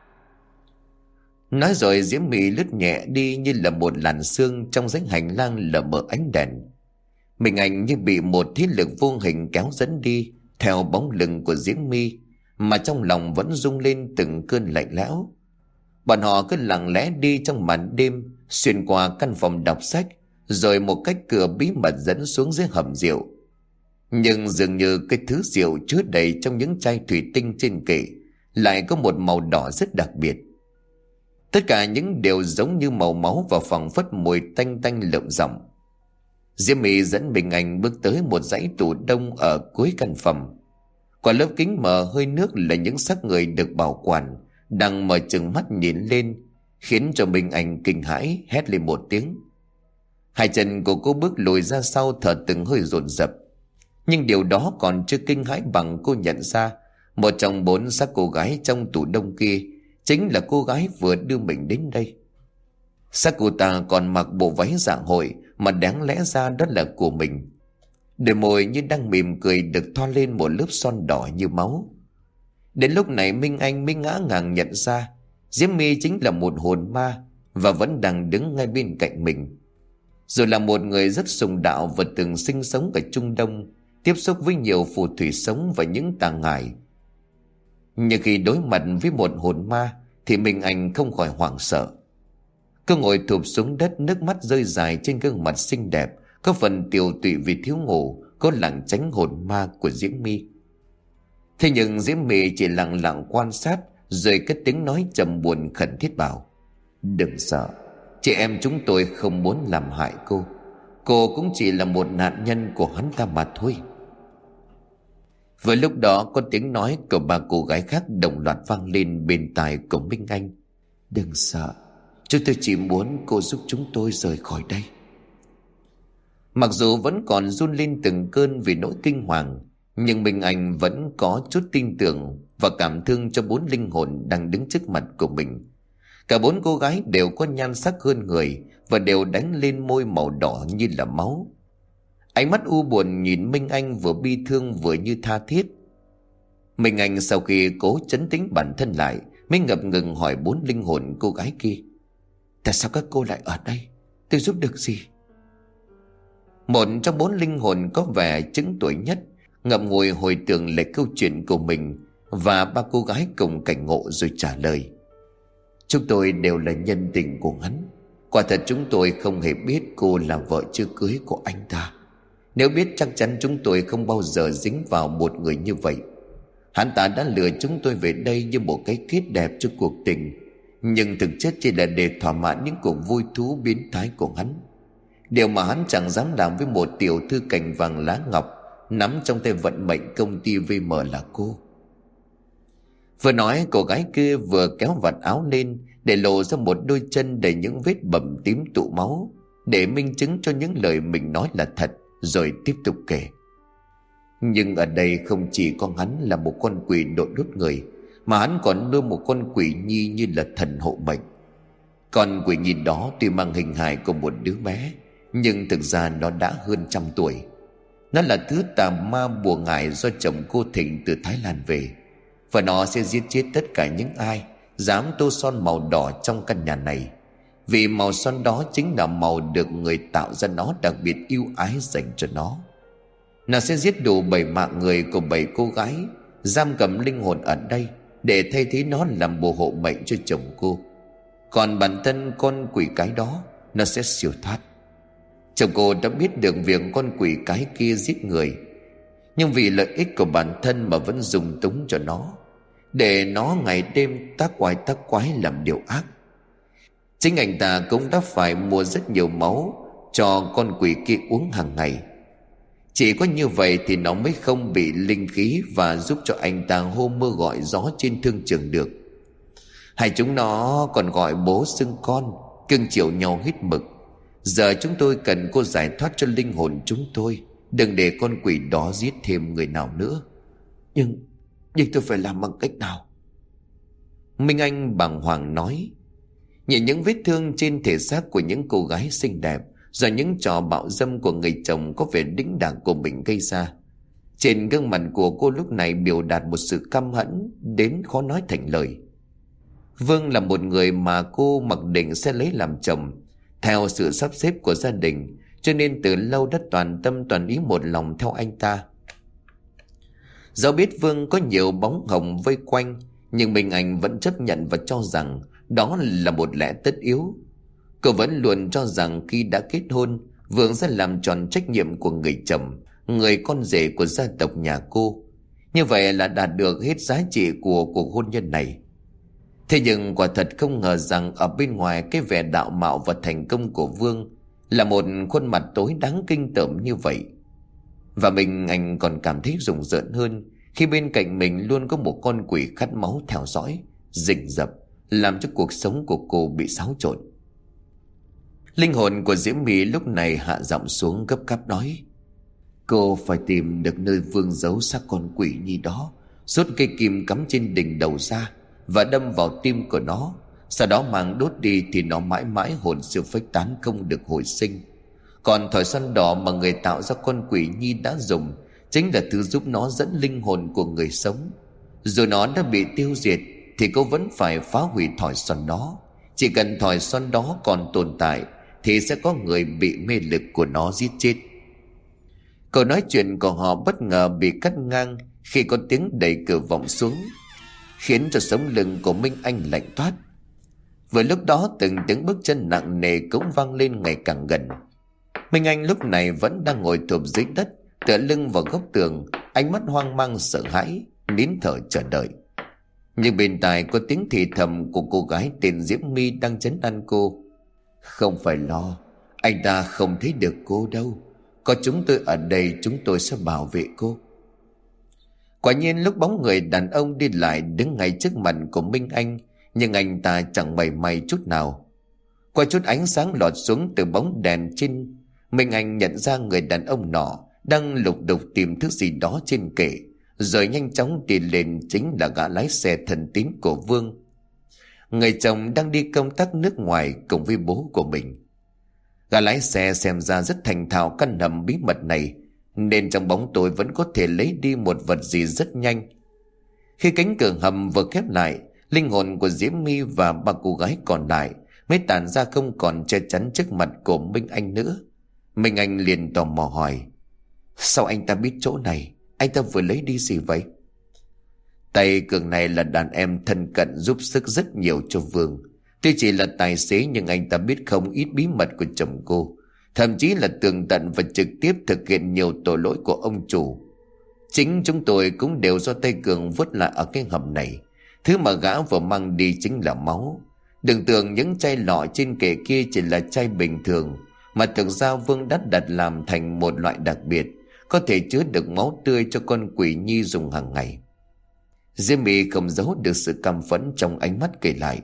Nói rồi Diễm My lướt nhẹ đi như là một làn sương trong dãy hành lang lờ mờ ánh đèn. Minh Anh như bị một thế lực vô hình kéo dẫn đi theo bóng lưng của Diễm My, mà trong lòng vẫn rung lên từng cơn lạnh lẽo. Bọn họ cứ lặng lẽ đi trong màn đêm, xuyên qua căn phòng đọc sách, rồi một cách cửa bí mật dẫn xuống dưới hầm rượu. Nhưng dường như cái thứ rượu chứa đầy trong những chai thủy tinh trên kệ lại có một màu đỏ rất đặc biệt. Tất cả những điều giống như màu máu và phảng phất mùi tanh tanh lợm giọng. Diễm My dẫn Minh Anh bước tới một dãy tủ đông ở cuối căn phòng. Qua lớp kính mờ hơi nước là những xác người được bảo quản đang mở trừng mắt nhìn lên, khiến cho Minh Anh kinh hãi hét lên một tiếng. Hai chân của cô bước lùi ra sau, thở từng hơi dồn dập. Nhưng điều đó còn chưa kinh hãi bằng cô nhận ra một trong 4 xác cô gái trong tủ đông kia chính là cô gái vừa đưa mình đến đây. Xác cô ta còn mặc bộ váy dạ hội mà đáng lẽ ra đó là của mình. Đôi môi như đang mỉm cười được thoa lên một lớp son đỏ như máu. Đến lúc này Minh Anh mới ngã ngàng nhận ra Diễm My chính là một hồn ma và vẫn đang đứng ngay bên cạnh mình. Rồi là một người rất sùng đạo và từng sinh sống ở Trung Đông, tiếp xúc với nhiều phù thủy sống và những tà ngải. Nhưng khi đối mặt với một hồn ma thì Minh Anh không khỏi hoảng sợ. Cô ngồi thụp xuống đất, nước mắt rơi dài trên gương mặt xinh đẹp, có phần tiều tụy vì thiếu ngủ, có lảng tránh hồn ma của Diễm My. Thế nhưng Diễm My chỉ lặng lặng quan sát, rồi cất tiếng nói trầm buồn khẩn thiết bảo: Đừng sợ, chị em chúng tôi không muốn làm hại cô. Cô cũng chỉ là một nạn nhân của hắn ta mà thôi. Vừa lúc đó có tiếng nói của 3 cô gái khác đồng loạt vang lên bên tai của Minh Anh: Đừng sợ, chúng tôi chỉ muốn cô giúp chúng tôi rời khỏi đây. Mặc dù vẫn còn run lên từng cơn vì nỗi kinh hoàng, nhưng Minh Anh vẫn có chút tin tưởng và cảm thương cho 4 linh hồn đang đứng trước mặt của mình. Cả 4 cô gái đều có nhan sắc hơn người và đều đánh lên môi màu đỏ như là máu. Ánh mắt u buồn nhìn Minh Anh vừa bi thương vừa như tha thiết. Minh Anh sau khi cố trấn tĩnh bản thân lại mới ngập ngừng hỏi 4 linh hồn cô gái kia: Tại sao các cô lại ở đây? Tôi giúp được gì? Một trong 4 linh hồn có vẻ chững tuổi nhất ngậm ngùi hồi tưởng lại câu chuyện của mình và 3 cô gái cùng cảnh ngộ rồi trả lời: Chúng tôi đều là nhân tình của hắn. Quả thật chúng tôi không hề biết cô là vợ chưa cưới của anh ta. Nếu biết chắc chắn chúng tôi không bao giờ dính vào một người như vậy. Hắn ta đã lừa chúng tôi về đây như một cái kết đẹp cho cuộc tình, nhưng thực chất chỉ là để thỏa mãn những cuộc vui thú biến thái của hắn. Điều mà hắn chẳng dám làm với một tiểu thư cành vàng lá ngọc nắm trong tay vận mệnh công ty VM là cô. Vừa nói cô gái kia vừa kéo vạt áo lên để lộ ra một đôi chân đầy những vết bầm tím tụ máu, để minh chứng cho những lời mình nói là thật, rồi tiếp tục kể: Nhưng ở đây không chỉ có hắn là một con quỷ đội đốt người, mà hắn còn nuôi một con quỷ nhi như là thần hộ mệnh. Con quỷ nhi đó tuy mang hình hài của một đứa bé, nhưng thực ra nó đã hơn 100 tuổi. Nó là thứ tà ma bùa ngải do chồng cô Thịnh từ Thái Lan về, và nó sẽ giết chết tất cả những ai dám tô son màu đỏ trong căn nhà này, vì màu son đó chính là màu được người tạo ra nó đặc biệt yêu ái dành cho nó. Nó sẽ giết đủ 7 mạng người của 7 cô gái, giam cầm linh hồn ở đây để thay thế nó làm bùa hộ mệnh cho chồng cô. Còn bản thân con quỷ cái đó nó sẽ siêu thoát. Chồng cô đã biết được việc con quỷ cái kia giết người, nhưng vì lợi ích của bản thân mà vẫn dùng túng cho nó, để nó ngày đêm tác quái làm điều ác. Chính anh ta cũng đã phải mua rất nhiều máu cho con quỷ kia uống hàng ngày. Chỉ có như vậy thì nó mới không bị linh khí và giúp cho anh ta hô mưa gọi gió trên thương trường được. Hai chúng nó còn gọi bố xưng con, cưng chiều nhau hết mực. Giờ chúng tôi cần cô giải thoát cho linh hồn chúng tôi, đừng để con quỷ đó giết thêm người nào nữa. Nhưng tôi phải làm bằng cách nào? Minh Anh bàng hoàng nói. Nhìn những vết thương trên thể xác của những cô gái xinh đẹp do những trò bạo dâm của người chồng có vẻ đĩnh đạc của mình gây ra, trên gương mặt của cô lúc này biểu đạt một sự căm hẫn đến khó nói thành lời. Vương là một người mà cô mặc định sẽ lấy làm chồng theo sự sắp xếp của gia đình, cho nên từ lâu đã toàn tâm toàn ý một lòng theo anh ta. Dẫu biết Vương có nhiều bóng hồng vây quanh, nhưng Minh Anh vẫn chấp nhận và cho rằng đó là một lẽ tất yếu. Cô vẫn luôn cho rằng khi đã kết hôn, Vương sẽ làm tròn trách nhiệm của người chồng, người con rể của gia tộc nhà cô. Như vậy là đạt được hết giá trị của cuộc hôn nhân này. Thế nhưng quả thật không ngờ rằng ở bên ngoài cái vẻ đạo mạo và thành công của Vương là một khuôn mặt tối đáng kinh tởm như vậy. Và Minh Anh còn cảm thấy rùng rợn hơn khi bên cạnh mình luôn có một con quỷ khát máu theo dõi, rình rập, làm cho cuộc sống của cô bị xáo trộn. Linh hồn của Diễm My lúc này hạ giọng xuống gấp gáp nói: Cô phải tìm được nơi Vương giấu xác con quỷ nhi đó, rút cây kim cắm trên đỉnh đầu ra và đâm vào tim của nó. Sau đó mang đốt đi thì nó mãi mãi hồn siêu phách tán, không được hồi sinh. Còn thỏi xoăn đỏ mà người tạo ra con quỷ nhi đã dùng chính là thứ giúp nó dẫn linh hồn của người sống. Dù nó đã bị tiêu diệt thì cô vẫn phải phá hủy thỏi xoăn đó. Chỉ cần thỏi xoăn đó còn tồn tại thì sẽ có người bị mê lực của nó giết chết. Câu nói chuyện của họ bất ngờ bị cắt ngang khi có tiếng đẩy cửa vọng xuống, khiến cho sống lưng của Minh Anh lạnh toát. Vừa lúc đó từng tiếng bước chân nặng nề cũng vang lên ngày càng gần. Minh Anh lúc này vẫn đang ngồi thụp dưới đất, tựa lưng vào góc tường, ánh mắt hoang mang sợ hãi, nín thở chờ đợi. Nhưng bên tai có tiếng thì thầm của cô gái tên Diễm My đang trấn an cô: Không phải lo, anh ta không thấy được cô đâu. Có chúng tôi ở đây, chúng tôi sẽ bảo vệ cô. Quả nhiên lúc bóng người đàn ông đi lại đứng ngay trước mặt của Minh Anh, nhưng anh ta chẳng mảy may chút nào. Qua chút ánh sáng lọt xuống từ bóng đèn trên, Minh Anh nhận ra người đàn ông nọ đang lục đục tìm thứ gì đó trên kệ, rồi nhanh chóng đi lên chính là gã lái xe thân tín của Vương, người chồng đang đi công tác nước ngoài cùng với bố của mình. Gã lái xe xem ra rất thành thạo căn hầm bí mật này, nên trong bóng tối vẫn có thể lấy đi một vật gì rất nhanh. Khi cánh cửa hầm vừa khép lại, linh hồn của Diễm My và ba cô gái còn lại mới tản ra, không còn che chắn trước mặt của Minh Anh nữa. Minh Anh liền tò mò hỏi: Sao anh ta biết chỗ này? Anh ta vừa lấy đi gì vậy? Tay Cường này là đàn em thân cận giúp sức rất nhiều cho Vương. Tuy chỉ là tài xế nhưng anh ta biết không ít bí mật của chồng cô, thậm chí là tường tận và trực tiếp thực hiện nhiều tội lỗi của ông chủ. Chính chúng tôi cũng đều do tay Cường vứt lại ở cái hầm này. Thứ mà gã vừa mang đi chính là máu. Đừng tưởng những chai lọ trên kệ kia chỉ là chai bình thường, mà thực ra Vương đã đặt làm thành một loại đặc biệt, có thể chứa được máu tươi cho con quỷ nhi dùng hàng ngày. Diễm My không giấu được sự căm phẫn trong ánh mắt kể lại.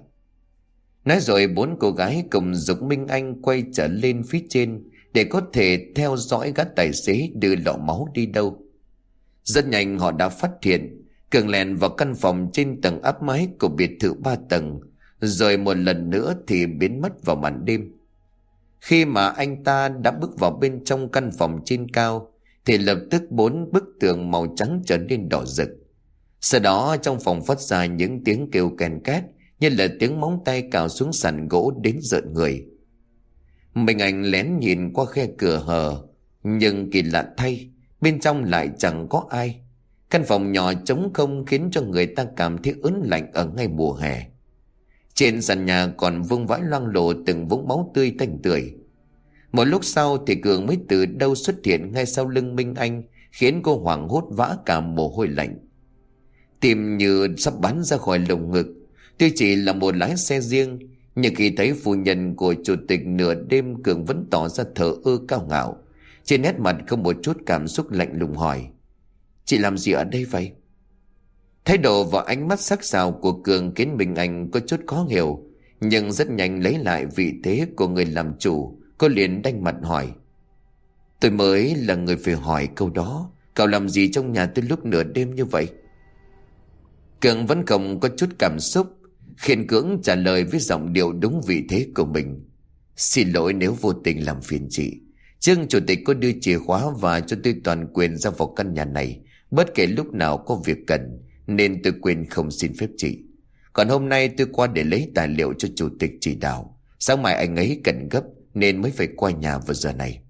Nói rồi bốn cô gái cùng giục Minh Anh quay trở lên phía trên để có thể theo dõi gã tài xế đưa lọ máu đi đâu. Rất nhanh họ đã phát hiện Cường lèn vào căn phòng trên tầng áp mái của biệt thự 3 tầng, rồi một lần nữa thì biến mất vào màn đêm. Khi mà anh ta đã bước vào bên trong căn phòng trên cao thì lập tức 4 bức tường màu trắng trở nên đỏ rực. Sau đó trong phòng phát ra những tiếng kêu ken két như là tiếng móng tay cào xuống sàn gỗ đến rợn người. Minh Anh lén nhìn qua khe cửa hở, nhưng kỳ lạ thay, bên trong lại chẳng có ai. Căn phòng nhỏ trống không khiến cho người ta cảm thấy ớn lạnh ở ngay mùa hè. Trên sàn nhà còn vương vãi loang lổ từng vũng máu tươi tanh tưởi. Một lúc sau thì Cường mới từ đâu xuất hiện ngay sau lưng Minh Anh, khiến cô hoảng hốt vã cả mồ hôi lạnh. Tim như sắp bắn ra khỏi lồng ngực. Tuy chỉ là một lái xe riêng, nhưng khi thấy phu nhân của chủ tịch nửa đêm, Cường vẫn tỏ ra thờ ơ cao ngạo. Trên nét mặt không một chút cảm xúc, lạnh lùng hỏi: "Chị làm gì ở đây vậy?" Thái độ và ánh mắt sắc sảo của Cường khiến Minh Anh có chút khó hiểu, nhưng rất nhanh lấy lại vị thế của người làm chủ. Cô liền đanh mặt hỏi: "Tôi mới là người phải hỏi câu đó. Cậu làm gì trong nhà tôi lúc nửa đêm như vậy?" Cường vẫn không có chút cảm xúc, khiên cưỡng trả lời với giọng điệu đúng vị thế của mình: "Xin lỗi nếu vô tình làm phiền chị. Trương chủ tịch có đưa chìa khóa và cho tôi toàn quyền ra vào căn nhà này bất kể lúc nào có việc cần, nên tôi quên không xin phép chị. Còn hôm nay tôi qua để lấy tài liệu cho chủ tịch chỉ đạo. Sáng mai anh ấy cần gấp nên mới phải qua nhà vào giờ này."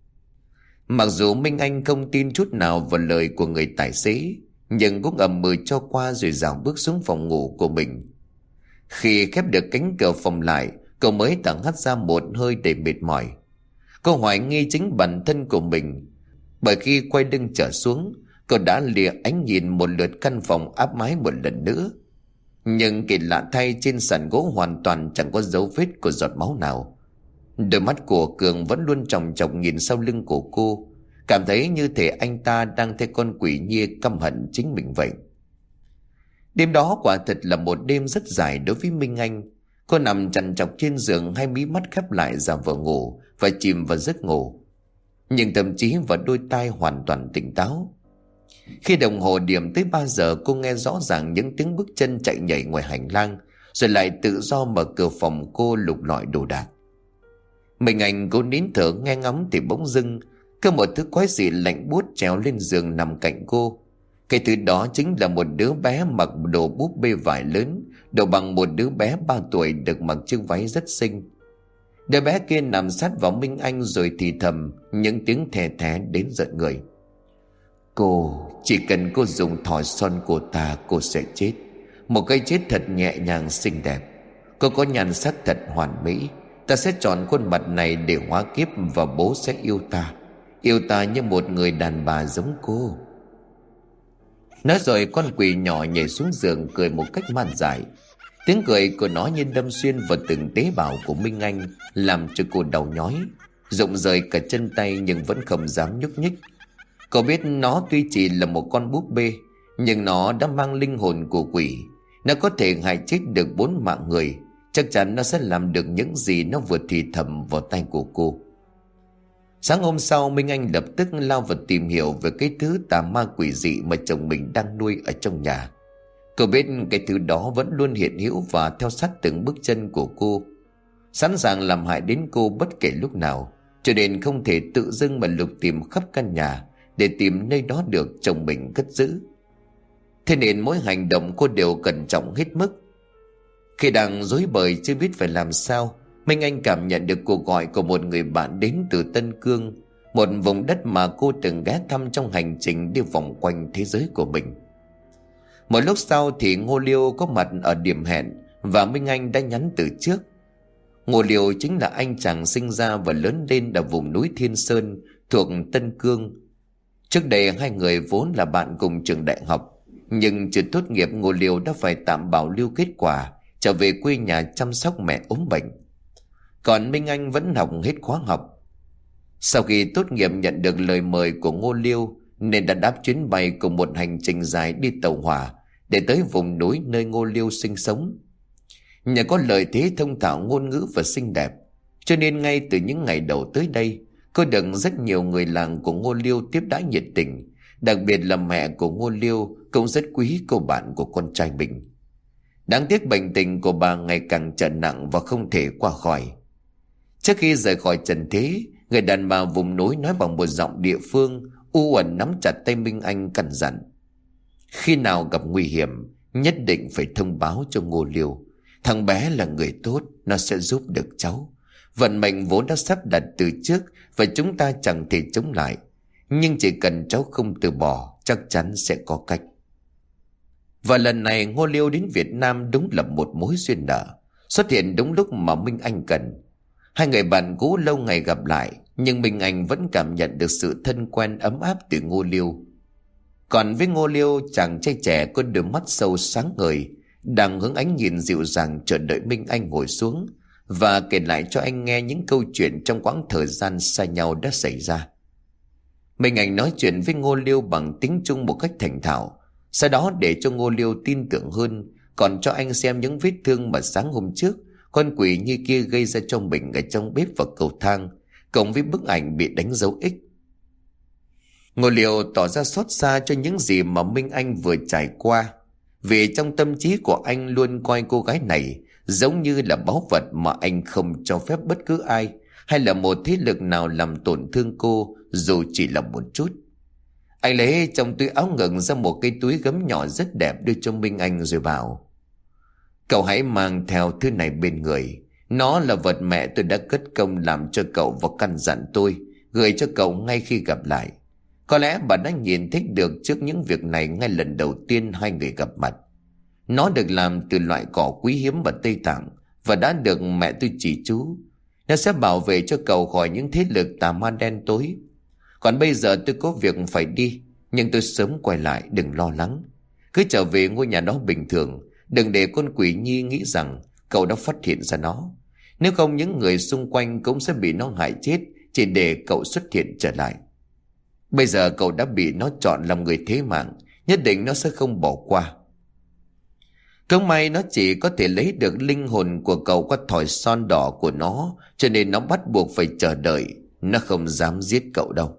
Mặc dù Minh Anh không tin chút nào vào lời của người tài xế, nhưng cũng ậm ừ cho qua rồi dạo bước xuống phòng ngủ của mình. Khi khép được cánh cửa phòng lại, cậu mới thở hắt ra một hơi đầy mệt mỏi. Cô hoài nghi chính bản thân của mình, bởi khi quay lưng trở xuống, cậu đã lìa ánh nhìn một lượt căn phòng áp mái một lần nữa. Nhưng kỳ lạ thay, trên sàn gỗ hoàn toàn chẳng có dấu vết của giọt máu nào. Đôi mắt của Cường vẫn luôn chòng chọc nhìn sau lưng của cô, cảm thấy như thể anh ta đang thấy con quỷ nhia căm hận chính mình vậy. Đêm đó quả thật là một đêm rất dài đối với Minh Anh. Cô nằm trằn trọc trên giường, hai mí mắt khép lại ra vờ ngủ và chìm vào giấc ngủ, nhưng tâm trí và đôi tai hoàn toàn tỉnh táo. Khi đồng hồ điểm tới 3 giờ, cô nghe rõ ràng những tiếng bước chân chạy nhảy ngoài hành lang, rồi lại tự do mở cửa phòng cô lục lọi đồ đạc. Minh Anh cố nín thở nghe ngóng thì bỗng dưng có một thứ quái dị lạnh buốt trèo lên giường nằm cạnh cô. Cái thứ đó chính là một đứa bé mặc đồ búp bê vải lớn, độ bằng một đứa bé 3 tuổi, được mặc chiếc váy rất xinh. Đứa bé kia nằm sát vào Minh Anh rồi thì thầm những tiếng thè thé đến giận người: "Cô, chỉ cần cô dùng thỏi son của ta, cô sẽ chết. Một cái chết thật nhẹ nhàng xinh đẹp. Cô có nhan sắc thật hoàn mỹ. Ta sẽ chọn khuôn mặt này để hóa kiếp, và bố sẽ yêu ta như một người đàn bà giống cô." Nói rồi con quỷ nhỏ nhảy xuống giường cười một cách man dại. Tiếng cười của nó như đâm xuyên vào từng tế bào của Minh Anh, làm cho cô đau nhói, rụng rời cả chân tay nhưng vẫn không dám nhúc nhích. Cô biết nó tuy chỉ là một con búp bê, nhưng nó đã mang linh hồn của quỷ. Nó có thể hại chết được 4 mạng người. Chắc chắn nó sẽ làm được những gì nó vừa thì thầm vào tay của cô. Sáng hôm sau, Minh Anh lập tức lao vào tìm hiểu về cái thứ tà ma quỷ dị mà chồng mình đang nuôi ở trong nhà. Cô biết cái thứ đó vẫn luôn hiện hữu và theo sát từng bước chân của cô, sẵn sàng làm hại đến cô bất kể lúc nào, cho nên không thể tự dưng mà lục tìm khắp căn nhà để tìm nơi đó được chồng mình cất giữ. Thế nên mỗi hành động cô đều cẩn trọng hết mức. Khi đang rối bời chưa biết phải làm sao, Minh Anh cảm nhận được cuộc gọi của một người bạn đến từ Tân Cương, một vùng đất mà cô từng ghé thăm trong hành trình đi vòng quanh thế giới của mình. Một lúc sau thì Ngô Liêu có mặt ở điểm hẹn, và Minh Anh đã nhắn từ trước. Ngô Liêu chính là anh chàng sinh ra và lớn lên ở vùng núi Thiên Sơn thuộc Tân Cương. Trước đây hai người vốn là bạn cùng trường đại học, nhưng chưa tốt nghiệp, Ngô Liêu đã phải tạm bảo lưu kết quả trở về quê nhà chăm sóc mẹ ốm bệnh, còn Minh Anh vẫn học hết khóa học. Sau khi tốt nghiệp nhận được lời mời của Ngô Liêu nên đã đáp chuyến bay cùng một hành trình dài đi tàu hỏa để tới vùng núi nơi Ngô Liêu sinh sống. Nhờ có lời thế thông thạo ngôn ngữ và xinh đẹp, cho nên ngay từ những ngày đầu tới đây, cô được rất nhiều người làng của Ngô Liêu tiếp đãi nhiệt tình. Đặc biệt là mẹ của Ngô Liêu cũng rất quý cô bạn của con trai mình. Đáng tiếc bệnh tình của bà ngày càng trở nặng và không thể qua khỏi. Trước khi rời khỏi trần thế, người đàn bà vùng núi nói bằng một giọng địa phương, u uẩn nắm chặt tay Minh Anh căn dặn: "Khi nào gặp nguy hiểm, nhất định phải thông báo cho Ngô Liêu. Thằng bé là người tốt, nó sẽ giúp được cháu. Vận mệnh vốn đã sắp đặt từ trước và chúng ta chẳng thể chống lại. Nhưng chỉ cần cháu không từ bỏ, chắc chắn sẽ có cách." Và lần này Ngô Liêu đến Việt Nam đúng là một mối duyên nợ. xuất hiện đúng lúc mà Minh Anh cần. Hai người bạn cũ lâu ngày gặp lại, nhưng Minh Anh vẫn cảm nhận được sự thân quen ấm áp từ Ngô Liêu. Còn với Ngô Liêu, chàng trai trẻ có đôi mắt sâu sáng ngời, đang hướng ánh nhìn dịu dàng chờ đợi Minh Anh ngồi xuống và kể lại cho anh nghe những câu chuyện trong quãng thời gian xa nhau đã xảy ra. Minh Anh nói chuyện với Ngô Liêu bằng tiếng Trung một cách thành thạo, sau đó để cho Ngô Liêu tin tưởng hơn, còn cho anh xem những vết thương mà sáng hôm trước con quỷ như kia gây ra cho mình ở trong bếp và cầu thang, cộng với bức ảnh bị đánh dấu X. Ngô Liêu tỏ ra xót xa cho những gì mà Minh Anh vừa trải qua, vì trong tâm trí của anh luôn coi cô gái này giống như là báu vật mà anh không cho phép bất cứ ai hay là một thế lực nào làm tổn thương cô dù chỉ là một chút. Anh lấy trong túi áo ngực ra một cái túi gấm nhỏ rất đẹp đưa cho Minh Anh rồi bảo: "Cậu hãy mang theo thứ này bên người. Nó là vật mẹ tôi đã cất công làm cho cậu và căn dặn tôi gửi cho cậu ngay khi gặp lại. Có lẽ bà đã nhìn thích được trước những việc này ngay lần đầu tiên hai người gặp mặt. Nó được làm từ loại cỏ quý hiếm ở Tây Tạng và đã được mẹ tôi chỉ chú. Nó sẽ bảo vệ cho cậu khỏi những thế lực tà ma đen tối. Còn bây giờ tôi có việc phải đi, nhưng tôi sớm quay lại, đừng lo lắng. Cứ trở về ngôi nhà đó bình thường, đừng để con quỷ nhi nghĩ rằng cậu đã phát hiện ra nó. Nếu không những người xung quanh cũng sẽ bị nó hại chết chỉ để cậu xuất hiện trở lại. Bây giờ cậu đã bị nó chọn làm người thế mạng, nhất định nó sẽ không bỏ qua. Không may nó chỉ có thể lấy được linh hồn của cậu qua thỏi son đỏ của nó, cho nên nó bắt buộc phải chờ đợi. Nó không dám giết cậu đâu."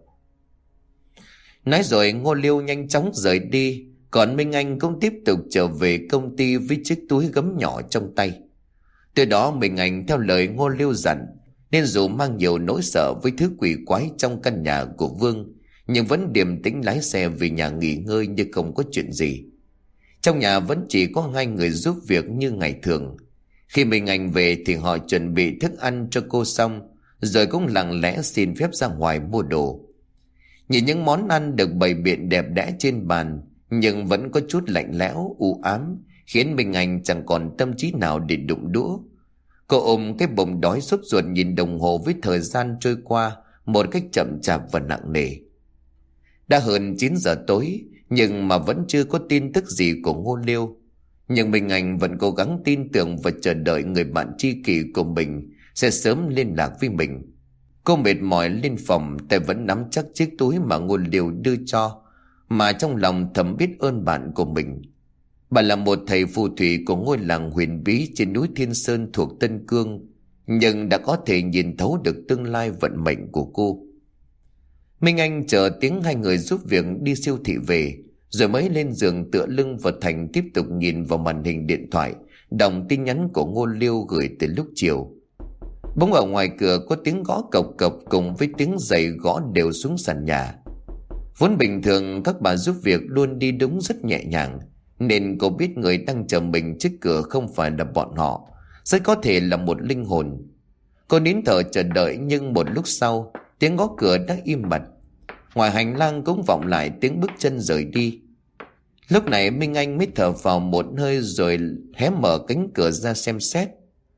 Nói rồi Ngô Liêu nhanh chóng rời đi, còn Minh Anh cũng tiếp tục trở về công ty với chiếc túi gấm nhỏ trong tay. Từ đó Minh Anh theo lời Ngô Liêu dặn, nên dù mang nhiều nỗi sợ với thứ quỷ quái trong căn nhà của Vương, nhưng vẫn điềm tĩnh lái xe về nhà nghỉ ngơi như không có chuyện gì. Trong nhà vẫn chỉ có hai người giúp việc như ngày thường. Khi Minh Anh về thì họ chuẩn bị thức ăn cho cô xong, rồi cũng lặng lẽ xin phép ra ngoài mua đồ. Nhìn những món ăn được bày biện đẹp đẽ trên bàn, nhưng vẫn có chút lạnh lẽo, u ám, khiến Minh Anh chẳng còn tâm trí nào để đụng đũa. Cô ôm cái bụng đói sốt ruột nhìn đồng hồ với thời gian trôi qua một cách chậm chạp và nặng nề. Đã hơn 9 giờ tối, nhưng mà vẫn chưa có tin tức gì của Ngô Liêu. Nhưng Minh Anh vẫn cố gắng tin tưởng và chờ đợi người bạn tri kỷ của mình sẽ sớm liên lạc với mình. Cô mệt mỏi lên phòng, tay vẫn nắm chắc chiếc túi mà Ngô Liêu đưa cho, mà trong lòng thầm biết ơn bạn của mình. Bà là một thầy phù thủy của ngôi làng huyền bí trên núi Thiên Sơn thuộc Tân Cương, nhưng đã có thể nhìn thấu được tương lai vận mệnh của cô. Minh Anh chờ tiếng hai người giúp việc đi siêu thị về, rồi mới lên giường tựa lưng vào thành tiếp tục nhìn vào màn hình điện thoại, đọc tin nhắn của Ngô Liêu gửi từ lúc chiều. Bỗng ở ngoài cửa có tiếng gõ cộc cộc cùng với tiếng giày gõ đều xuống sàn nhà. Vốn bình thường các bà giúp việc luôn đi đúng rất nhẹ nhàng, nên cô biết người đang chờ mình trước cửa không phải là bọn họ, rất có thể là một linh hồn. Cô nín thở chờ đợi, nhưng một lúc sau tiếng gõ cửa đã im bặt. Ngoài hành lang cũng vọng lại tiếng bước chân rời đi. Lúc này Minh Anh mới thở vào một hơi rồi hé mở cánh cửa ra xem xét.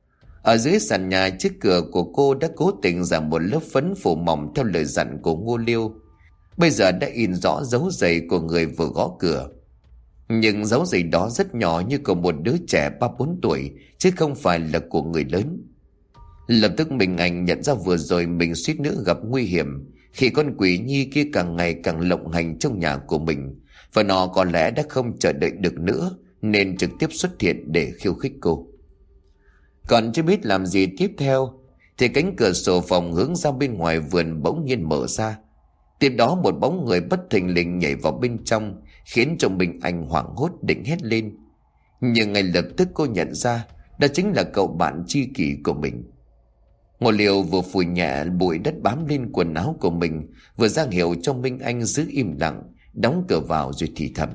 Ở dưới sàn nhà trước cửa của cô đã cố tình giảm một lớp phấn phủ mỏng theo lời dặn của Ngô Liêu. Bây giờ đã in rõ dấu giày của người vừa gõ cửa. Nhưng dấu giày đó rất nhỏ, như của một đứa trẻ 3-4 tuổi, chứ không phải là của người lớn. Lập tức Minh Anh nhận ra vừa rồi mình suýt nữa gặp nguy hiểm khi con quỷ nhi kia càng ngày càng lộng hành trong nhà của mình, và nó có lẽ đã không chờ đợi được nữa nên trực tiếp xuất hiện để khiêu khích cô. Còn chưa biết làm gì tiếp theo thì cánh cửa sổ phòng hướng ra bên ngoài vườn bỗng nhiên mở ra. Tiếp đó một bóng người bất thình lình nhảy vào bên trong, khiến cho Minh Anh hoảng hốt định hét lên. Nhưng ngay lập tức cô nhận ra đó chính là cậu bạn tri kỷ của mình. Ngô Liêu vừa phủi nhẹ bụi đất bám lên quần áo của mình, vừa ra hiệu cho Minh Anh giữ im lặng, đóng cửa vào rồi thì thầm: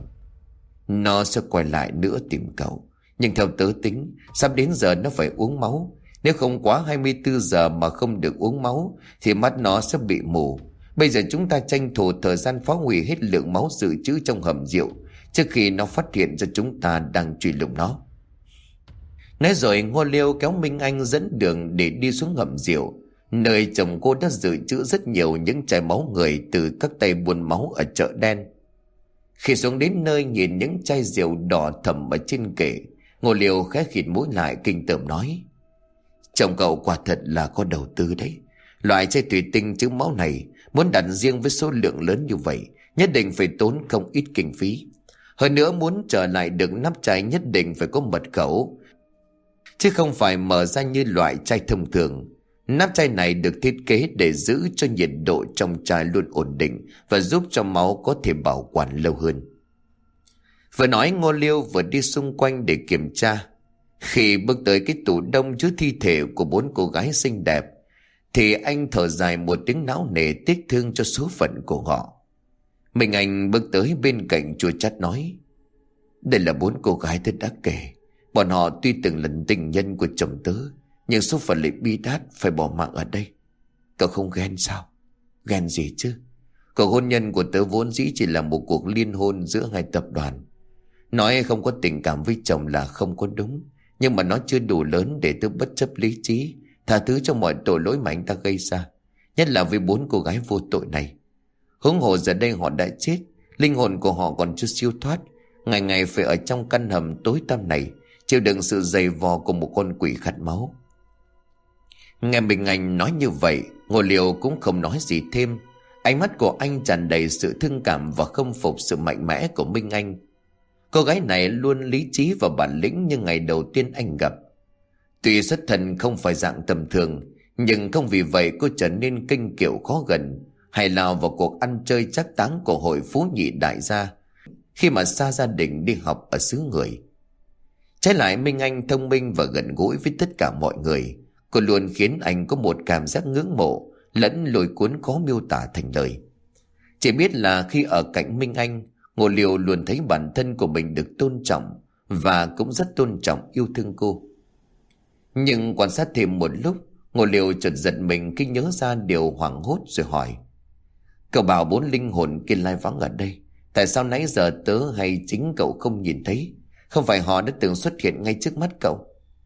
"Nó sẽ quay lại nữa tìm cậu, nhưng theo tớ tính sắp đến giờ nó phải uống máu. Nếu không quá 24 giờ mà không được uống máu thì mắt nó sẽ bị mù. Bây giờ chúng ta tranh thủ thời gian phá hủy hết lượng máu dự trữ trong hầm rượu trước khi nó phát hiện ra chúng ta đang truy lùng nó." Nói rồi Ngô Liêu kéo Minh Anh dẫn đường để đi xuống hầm rượu, nơi chồng cô đã dự trữ rất nhiều những chai máu người từ các tay buôn máu ở chợ đen. Khi xuống đến nơi nhìn những chai rượu đỏ thẫm ở trên kệ, Ngô Liêu khẽ khịt mũi lại kinh tởm nói: chồng cậu quả thật là có đầu tư đấy. Loại chai thủy tinh chứa máu này muốn đặt riêng với số lượng lớn như vậy nhất định phải tốn không ít kinh phí. Hơn nữa muốn trở lại được nắp chai nhất định phải có mật khẩu, chứ không phải mở ra như loại chai thông thường. Nắp chai này được thiết kế để giữ cho nhiệt độ trong chai luôn ổn định và giúp cho máu có thể bảo quản lâu hơn. Vừa nói Ngô Liêu vừa đi xung quanh để kiểm tra. Khi bước tới cái tủ đông chứa thi thể của 4 cô gái xinh đẹp thì anh thở dài một tiếng não nề tiếc thương cho số phận của họ. Mình anh bước tới bên cạnh chua chát nói: đây là 4 cô gái tôi đã kể. Bọn họ tuy từng lần tình nhân của chồng tớ, nhưng số phận lại bi đát phải bỏ mạng ở đây. Cậu không ghen sao? Ghen gì chứ? Cuộc hôn nhân của tớ vốn dĩ chỉ là một cuộc liên hôn giữa 2 tập đoàn. Nói không có tình cảm với chồng là không có đúng, nhưng mà nó chưa đủ lớn để tớ bất chấp lý trí tha thứ cho mọi tội lỗi mà anh ta gây ra, nhất là với 4 cô gái vô tội này. Huống hồ giờ đây họ đã chết, linh hồn của họ còn chưa siêu thoát, ngày ngày phải ở trong căn hầm tối tăm này chịu đựng sự dày vò của một con quỷ khát máu. Nghe Bình Anh nói như vậy, Ngô Liêu cũng không nói gì thêm. Ánh mắt của anh tràn đầy sự thương cảm và khâm phục sự mạnh mẽ của Minh Anh. Cô gái này luôn lý trí và bản lĩnh như ngày đầu tiên anh gặp. Tuy xuất thân không phải dạng tầm thường, nhưng không vì vậy cô trở nên kinh kiệu khó gần, hay lao vào cuộc ăn chơi trác táng của hội phú nhị đại gia khi mà xa gia đình đi học ở xứ người. Trái lại Minh Anh thông minh và gần gũi với tất cả mọi người. Cô luôn khiến anh có một cảm giác ngưỡng mộ lẫn lôi cuốn khó miêu tả thành lời. Chỉ biết là khi ở cạnh Minh Anh, Ngô Liêu luôn thấy bản thân của mình được tôn trọng và cũng rất tôn trọng yêu thương cô. Nhưng quan sát thêm một lúc, Ngô Liêu chợt giật mình khi nhớ ra điều hoảng hốt rồi hỏi: cậu bảo 4 linh hồn kia lai vắng ở đây, tại sao nãy giờ tớ hay chính cậu không nhìn thấy? Không phải họ đã từng xuất hiện ngay trước mắt cậu?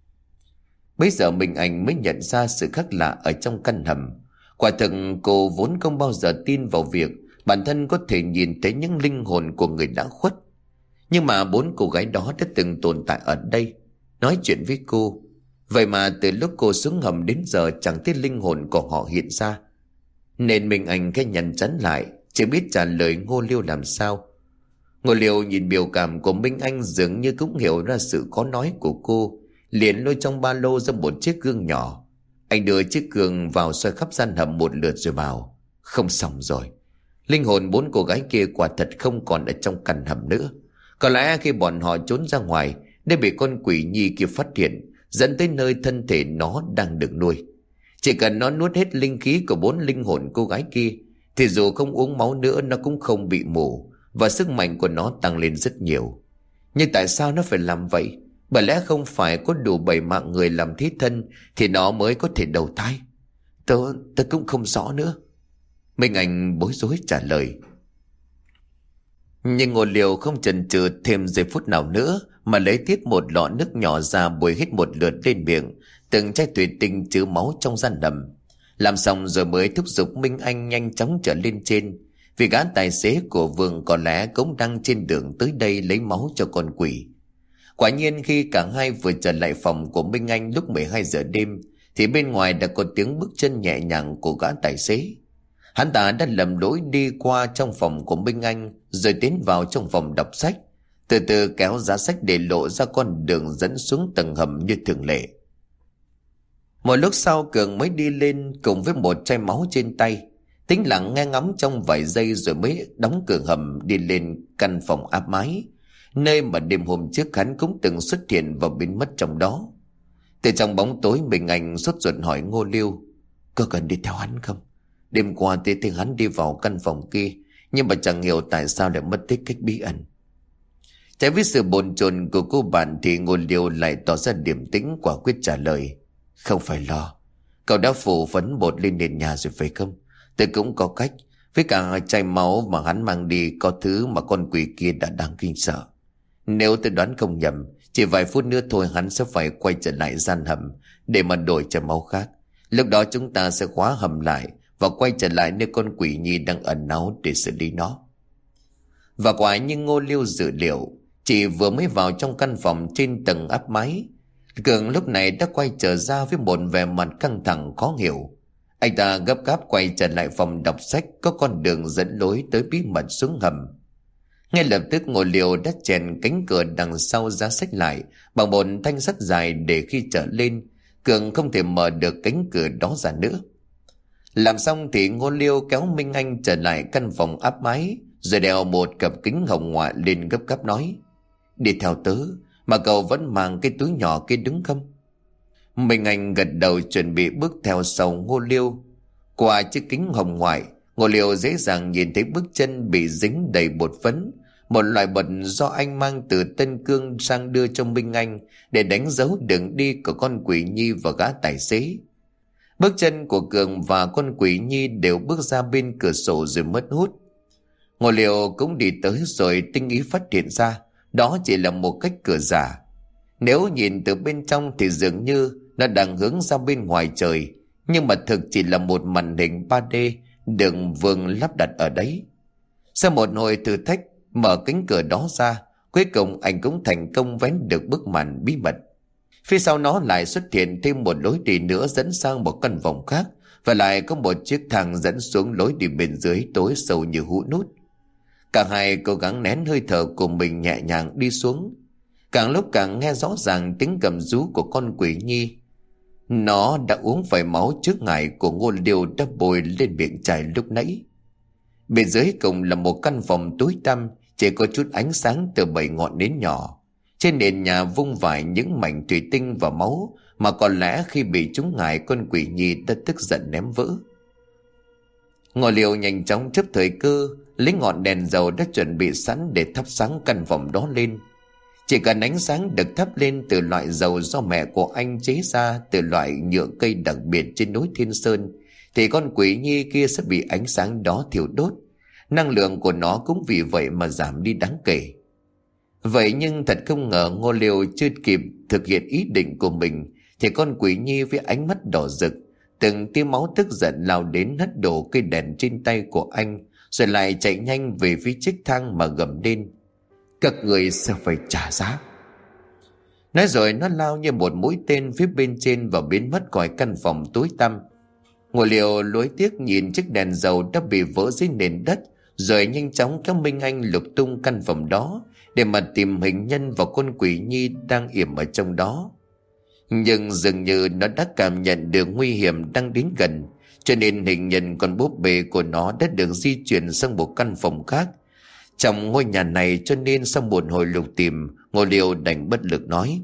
Bây giờ Minh Anh mới nhận ra sự khác lạ ở trong căn hầm. Quả thực cô vốn không bao giờ tin vào việc bản thân có thể nhìn thấy những linh hồn của người đã khuất. Nhưng mà 4 cô gái đó đã từng tồn tại ở đây, nói chuyện với cô. Vậy mà từ lúc cô xuống hầm đến giờ chẳng thấy linh hồn của họ hiện ra. Nên Minh Anh cái nhăn chắn lại, chỉ biết trả lời Ngô Liêu làm sao. Ngô Liêu nhìn biểu cảm của Minh Anh dường như cũng hiểu ra sự khó nói của cô, liền lôi trong ba lô ra một chiếc gương nhỏ. Anh đưa chiếc gương vào soi khắp gian hầm một lượt rồi bảo: không xong rồi. Linh hồn 4 cô gái kia quả thật không còn ở trong căn hầm nữa. Có lẽ khi bọn họ trốn ra ngoài để bị con quỷ nhi kia phát hiện, dẫn tới nơi thân thể nó đang được nuôi. Chỉ cần nó nuốt hết linh khí của 4 linh hồn cô gái kia thì dù không uống máu nữa nó cũng không bị mù, và sức mạnh của nó tăng lên rất nhiều. Nhưng tại sao nó phải làm vậy? Bởi lẽ không phải có đủ 7 mạng người làm thiết thân thì nó mới có thể đầu thai? Tớ cũng không rõ nữa. Minh Anh bối rối trả lời. Nhưng Ngô Liêu không chần chừ thêm giây phút nào nữa mà lấy tiếp một lọ nước nhỏ ra bôi hết một lượt lên miệng từng chai thủy tinh chứa máu trong gian đầm. Làm xong rồi mới thúc giục Minh Anh nhanh chóng trở lên trên, vì gã tài xế của Vương có lẽ cũng đang trên đường tới đây lấy máu cho con quỷ. Quả nhiên khi cả hai vừa trở lại phòng của Minh Anh lúc 12 giờ đêm thì bên ngoài đã có tiếng bước chân nhẹ nhàng của gã tài xế. Hắn ta đã lầm lỗi đi qua trong phòng của Minh Anh rồi tiến vào trong phòng đọc sách, từ từ kéo giá sách để lộ ra con đường dẫn xuống tầng hầm như thường lệ. Một lúc sau Cường mới đi lên cùng với một chai máu trên tay, tĩnh lặng nghe ngóng trong vài giây rồi mới đóng cửa hầm đi lên căn phòng áp mái, nơi mà đêm hôm trước hắn cũng từng xuất hiện và biến mất trong đó. Từ trong bóng tối Minh Anh sốt ruột hỏi Ngô Liêu: có cần đi theo hắn không? Đêm qua thấy hắn đi vào căn phòng kia, nhưng mà chẳng hiểu tại sao lại mất tích cách bí ẩn. Trái với sự bồn chồn của cô bạn thì Ngô Liêu lại tỏ ra điềm tĩnh quả quyết trả lời: không phải lo, cậu đã phủ phấn bột lên nền nhà rồi phải không? Tôi cũng có cách. Với cả chai máu mà hắn mang đi có thứ mà con quỷ kia đã đang kinh sợ. Nếu tôi đoán không nhầm, Chỉ vài phút nữa thôi hắn sẽ phải quay trở lại gian hầm để mà đổi chai máu khác. Lúc đó chúng ta sẽ khóa hầm lại và quay trở lại nơi con quỷ nhi đang ẩn náu để xử lý nó. Và quả như Ngô Liêu dự liệu, chỉ vừa mới vào trong căn phòng trên tầng áp mái, Cường lúc này đã quay trở ra với một vẻ mặt căng thẳng khó hiểu. Anh ta gấp gáp quay trở lại phòng đọc sách có con đường dẫn lối tới bí mật xuống hầm. Ngay lập tức Ngô Liêu đã chèn cánh cửa đằng sau giá sách lại bằng một thanh sắt dài để khi trở lên, Cường không thể mở được cánh cửa đó ra nữa. Làm xong thì Ngô Liêu kéo Minh Anh trở lại căn phòng áp mái, rồi đeo một cặp kính hồng ngoại lên gấp gáp nói: Đi theo tớ, mà cậu vẫn mang cái túi nhỏ kia đúng không? Minh Anh gật đầu chuẩn bị bước theo sau Ngô Liêu. Qua chiếc kính hồng ngoại, Ngô Liêu dễ dàng nhìn thấy bước chân bị dính đầy bột phấn, một loại bột do anh mang từ Tân Cương sang đưa cho Minh Anh để đánh dấu đường đi của con quỷ nhi và gã tài xế. Bước chân của Cường và con quỷ nhi đều bước ra bên cửa sổ rồi mất hút. Ngô Liêu cũng đi tới rồi tinh ý phát hiện ra đó chỉ là một cách cửa giả. Nếu nhìn từ bên trong thì dường như nó đang hướng ra bên ngoài trời, nhưng mà thực chỉ là một màn hình 3D được Vương lắp đặt ở đấy. Sau một hồi thử thách mở cánh cửa đó ra, cuối cùng anh cũng thành công vén được bức màn bí mật. Phía sau nó lại xuất hiện thêm một lối đi nữa dẫn sang một căn phòng khác, và lại có một chiếc thang dẫn xuống lối đi bên dưới tối sâu như hũ nút. Cả hai cố gắng nén hơi thở của mình nhẹ nhàng đi xuống. Càng lúc càng nghe rõ ràng tiếng gầm rú của con quỷ nhi. Nó đã uống phải máu trước ngải của Ngô Liêu đã bôi lên miệng chai lúc nãy. Bên dưới cùng là một căn phòng tối tăm, chỉ có chút ánh sáng từ 7 ngọn nến nhỏ. Trên nền nhà vung vãi những mảnh thủy tinh và máu mà có lẽ khi bị trúng ngải con quỷ nhi đã tức giận ném vỡ. Ngô Liêu nhanh chóng chấp thời cơ, lấy ngọn đèn dầu đã chuẩn bị sẵn để thắp sáng căn phòng đó lên. Chỉ cần ánh sáng được thắp lên từ loại dầu do mẹ của anh chế ra từ loại nhựa cây đặc biệt trên núi Thiên Sơn, thì con quỷ nhi kia sẽ bị ánh sáng đó thiêu đốt. Năng lượng của nó cũng vì vậy mà giảm đi đáng kể. Vậy nhưng thật không ngờ Ngô Liêu chưa kịp thực hiện ý định của mình, thì con quỷ nhi với ánh mắt đỏ rực, từng tia máu tức giận lao đến hất đổ cây đèn trên tay của anh, rồi lại chạy nhanh về phía chiếc thang mà gầm lên: Các người sẽ phải trả giá. Nói rồi nó lao như một mũi tên phía bên trên và biến mất khỏi căn phòng tối tăm. Ngô Liêu lối tiếc nhìn chiếc đèn dầu đã bị vỡ dưới nền đất, rồi nhanh chóng kéo Minh Anh lục tung căn phòng đó để mà tìm hình nhân và con quỷ nhi đang yểm ở trong đó. Nhưng dường như nó đã cảm nhận được nguy hiểm đang đến gần, cho nên hình nhân con búp bê của nó đã được di chuyển sang một căn phòng khác trong ngôi nhà này. Cho nên sau một hồi lục tìm, Ngô Liêu đành bất lực nói: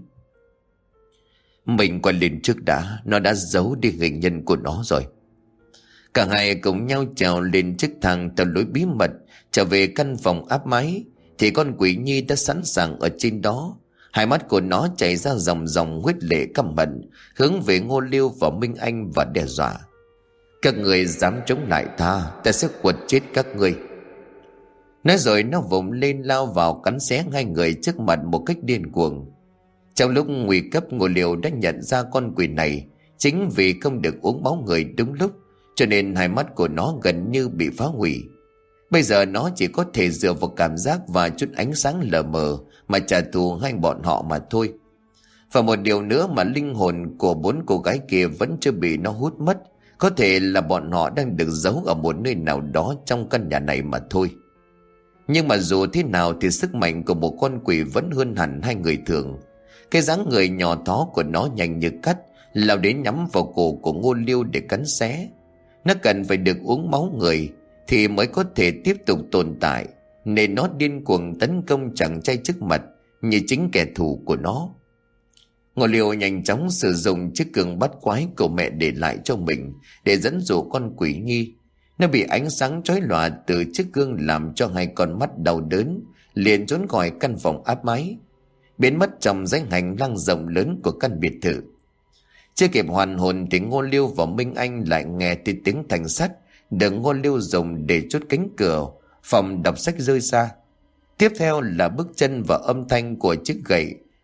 Mình qua lên trước đã, nó đã giấu đi hình nhân của nó rồi. Cả hai cùng nhau trèo lên chiếc thang theo lối bí mật trở về căn phòng áp mái, thì con quỷ nhi đã sẵn sàng ở trên đó. Hai mắt của nó chảy ra dòng dòng huyết lệ căm hận, hướng về Ngô Liêu và Minh Anh và đe dọa: Các người dám chống lại ta sẽ quật chết các ngươi. Nói rồi nó vùng lên lao vào cắn xé hai người trước mặt một cách điên cuồng. Trong lúc nguy cấp, Ngô Liêu đã nhận ra con quỷ này chính vì không được uống máu người đúng lúc, cho nên hai mắt của nó gần như bị phá hủy. Bây giờ nó chỉ có thể dựa vào cảm giác và chút ánh sáng lờ mờ mà trả thù hai bọn họ mà thôi. Và một điều nữa mà linh hồn của 4 cô gái kia vẫn chưa bị nó hút mất, có thể là bọn họ đang được giấu ở một nơi nào đó trong căn nhà này mà thôi. Nhưng mà dù thế nào thì sức mạnh của một con quỷ vẫn hơn hẳn hai người thường. Cái dáng người nhỏ thó của nó nhanh như cắt lao đến nhắm vào cổ của Ngô Liêu để cắn xé. Nó cần phải được uống máu người thì mới có thể tiếp tục tồn tại, nên nó điên cuồng tấn công chàng trai trước mặt như chính kẻ thù của nó. Ngô Liêu nhanh chóng sử dụng chiếc gương bắt quái của mẹ để lại cho mình để dẫn dụ con quỷ nhi. Nó bị ánh sáng chói lòa từ chiếc gương làm cho hai con mắt đau đớn, liền trốn khỏi căn phòng áp mái, biến mất trong dãy hành lang rộng lớn của căn biệt thự. Chưa kịp hoàn hồn thì Ngô Liêu và Minh Anh lại nghe thấy tiếng thanh sắt được Ngô Liêu dùng để chốt cánh cửa phòng đọc sách rơi ra. Tiếp theo là bước chân và âm thanh của chiếc gậy